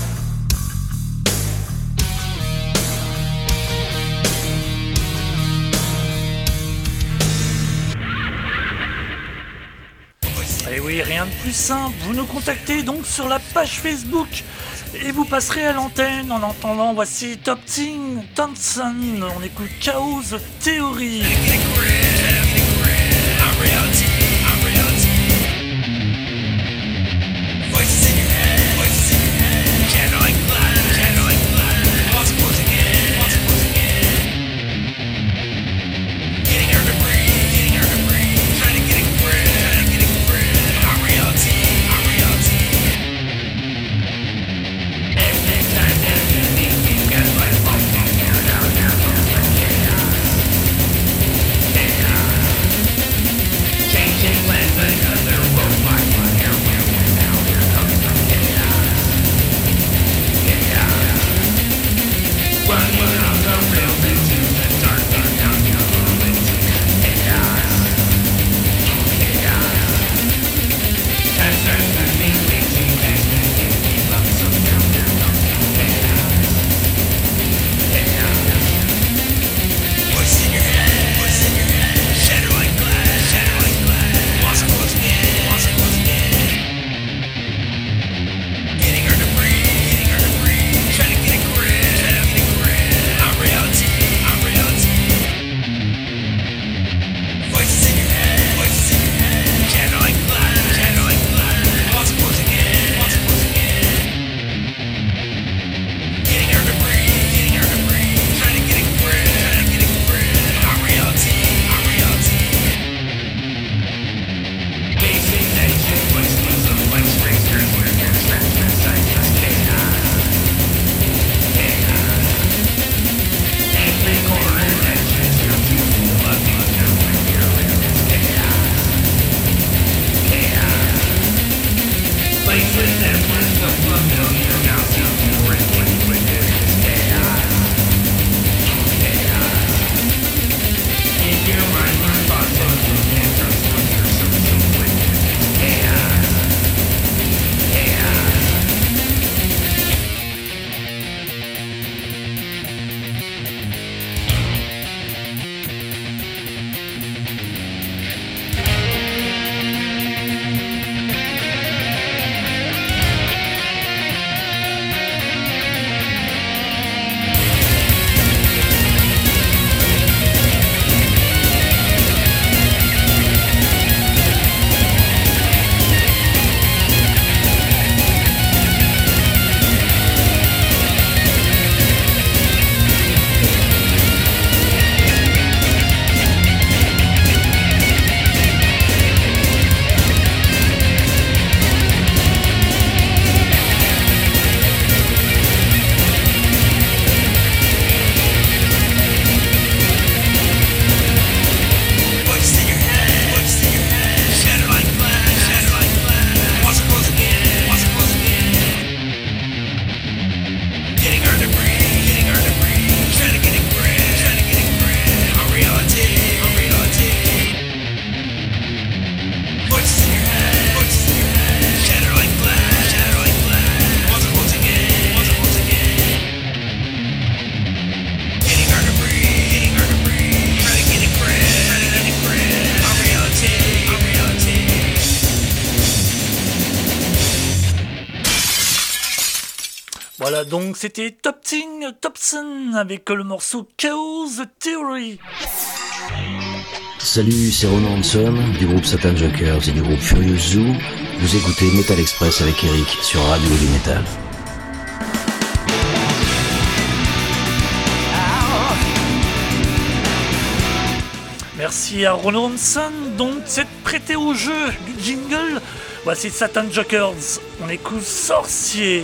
Et oui, rien de plus simple, vous nous contactez donc sur la page Facebook et vous passerez à l'antenne. En attendant, voici Top Thing, Thompson, on écoute Chaos Theory. Voilà, donc c'était Top Thing, Thompson avec le morceau Chaos Theory. Salut, c'est Ronan Hanson du groupe Satan Jokers et du groupe Furious Zoo. Vous écoutez Metal Express avec Eric sur Radio Heavy Metal. Merci à Ronan Hanson, donc c'est prêté au jeu du jingle. Voici Satan Jokers, on écoute Sorcier.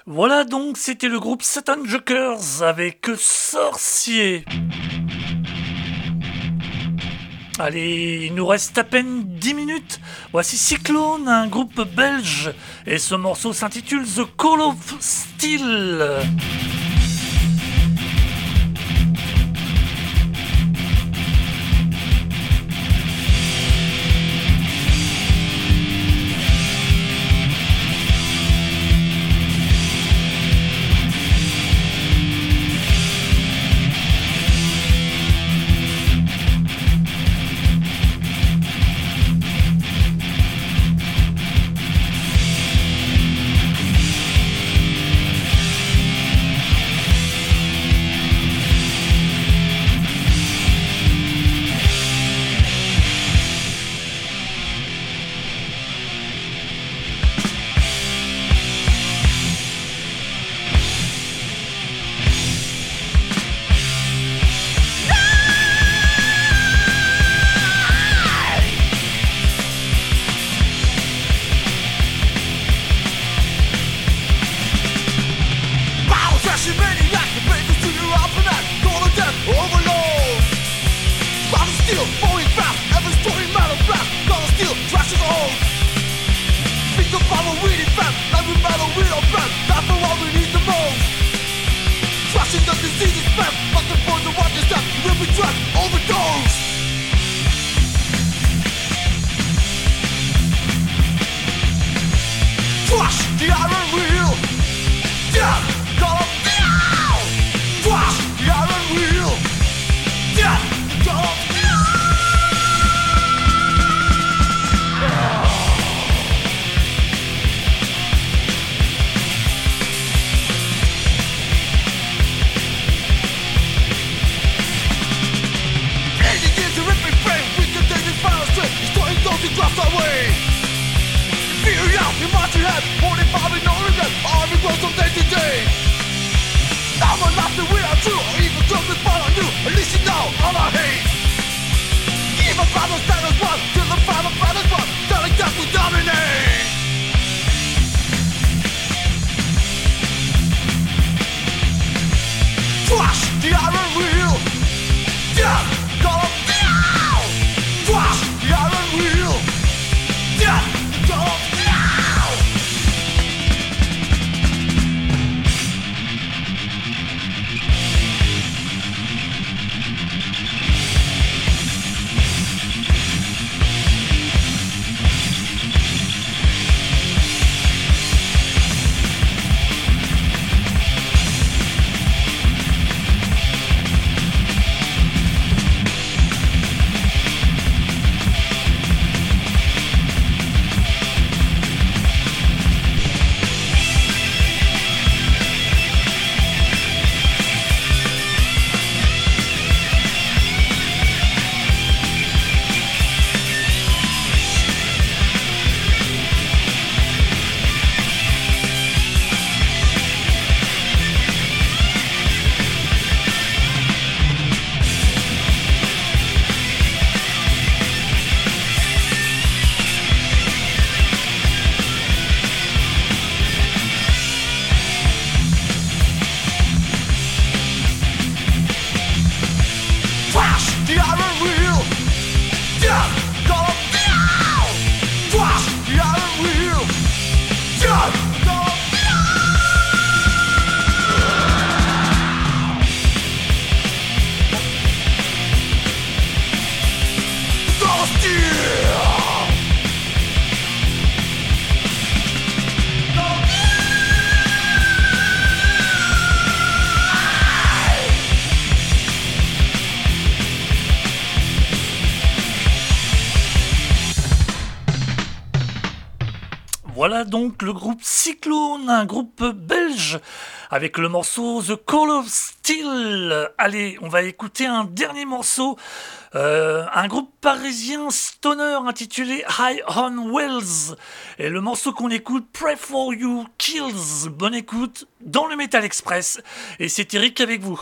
Voilà donc, c'était le groupe Satan Jokers avec Sorcier. Allez, il nous reste à peine 10 minutes. Voici Cyclone, un groupe belge, et ce morceau s'intitule The Call of Steel. Voilà donc le groupe Cyclone, un groupe belge, avec le morceau The Call of Steel. Allez, on va écouter un dernier morceau, un groupe parisien stoner intitulé High on Wells. Et le morceau qu'on écoute, Pray for You Kills. Bonne écoute dans le Metal Express. Et c'est Eric avec vous.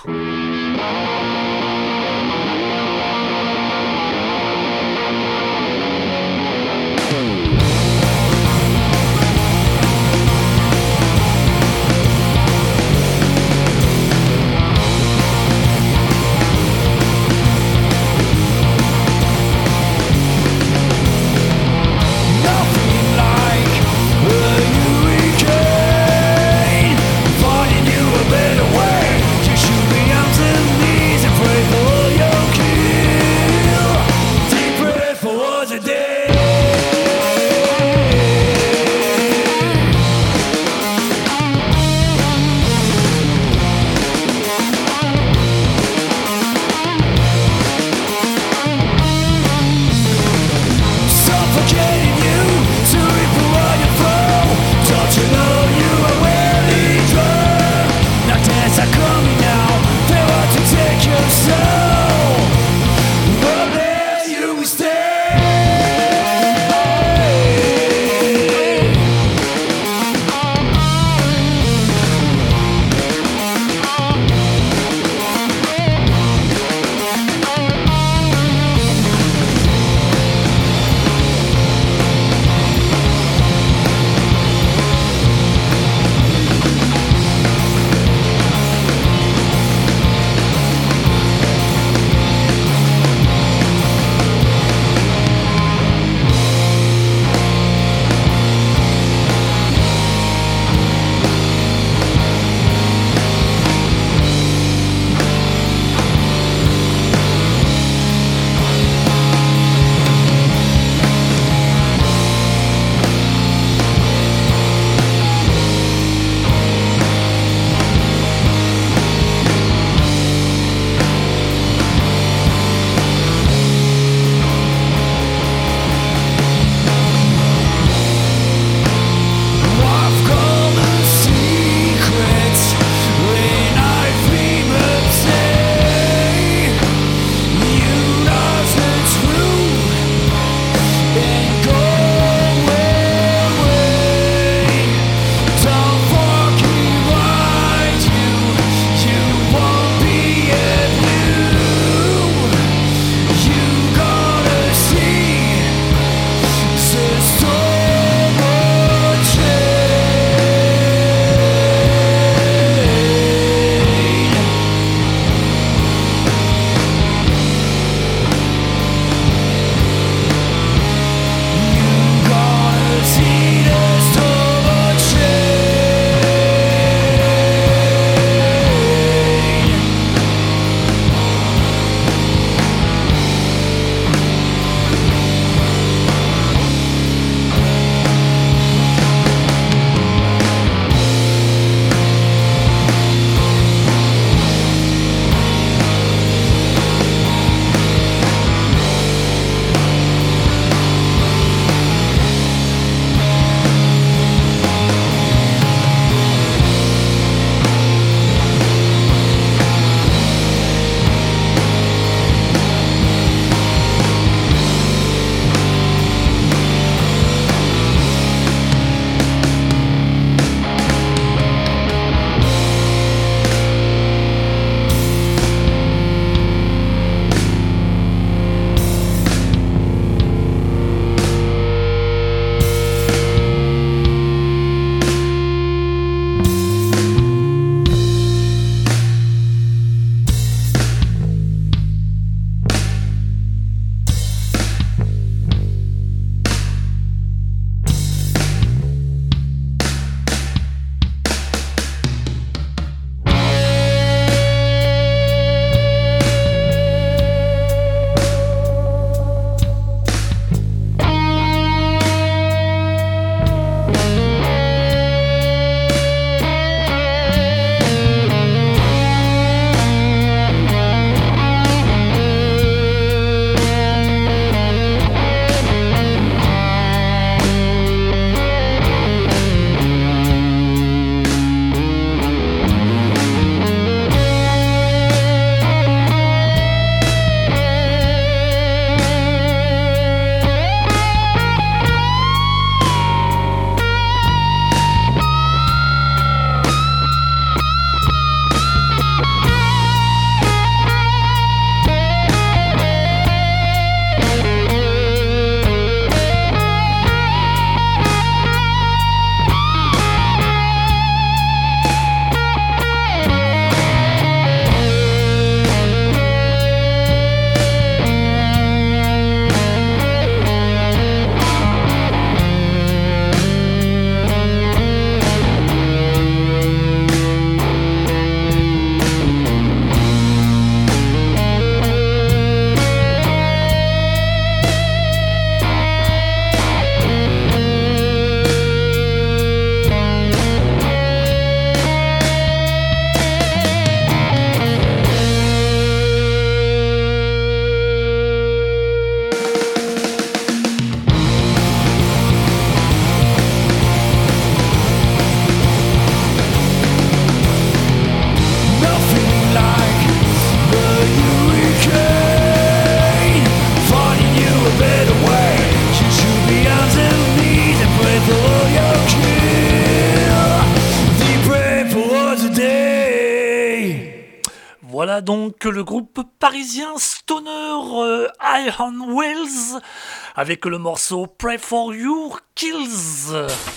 Voilà donc le groupe parisien Stoner Iron Wells avec le morceau Pray for Your Kills.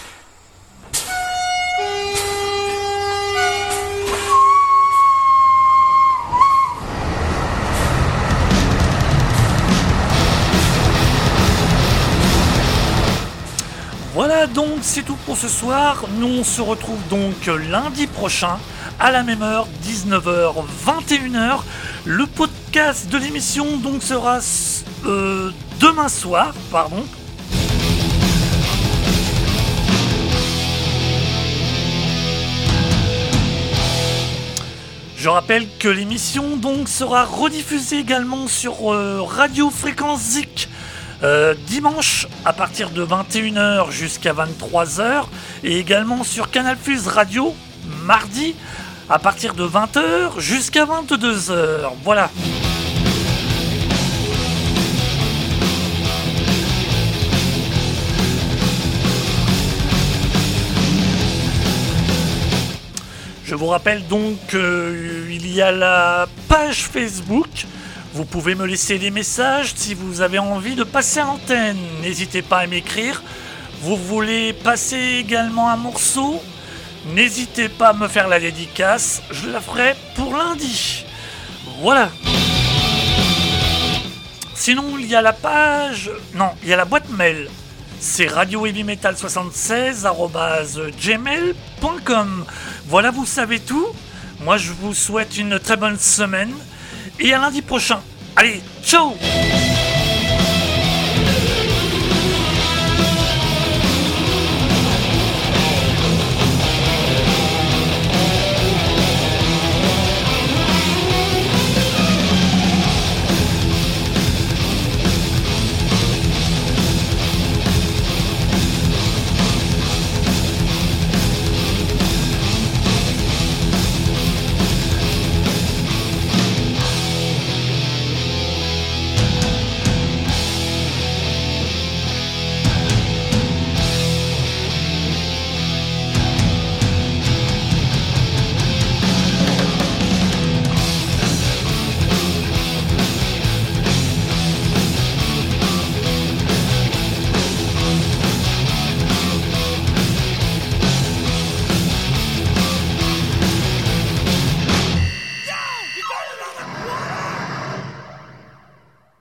Voilà donc c'est tout pour ce soir. Nous on se retrouve donc lundi prochain à la même heure, 19h, 21h. Le podcast de l'émission donc sera demain soir, pardon. Je rappelle que l'émission donc sera rediffusée également sur Radio Fréquence Zik. Dimanche à partir de 21h jusqu'à 23h et également sur Canal Plus Radio mardi à partir de 20h jusqu'à 22h. Voilà. Je vous rappelle donc qu'il y a la page Facebook. Vous pouvez me laisser des messages si vous avez envie de passer à l'antenne. N'hésitez pas à m'écrire. Vous voulez passer également un morceau? N'hésitez pas à me faire la dédicace. Je la ferai pour lundi. Voilà. Sinon, il y a la page... Non, il y a la boîte mail. C'est radioheavymetal76@gmail.com. Voilà, vous savez tout. Moi, je vous souhaite une très bonne semaine. Et à lundi prochain. Allez, ciao!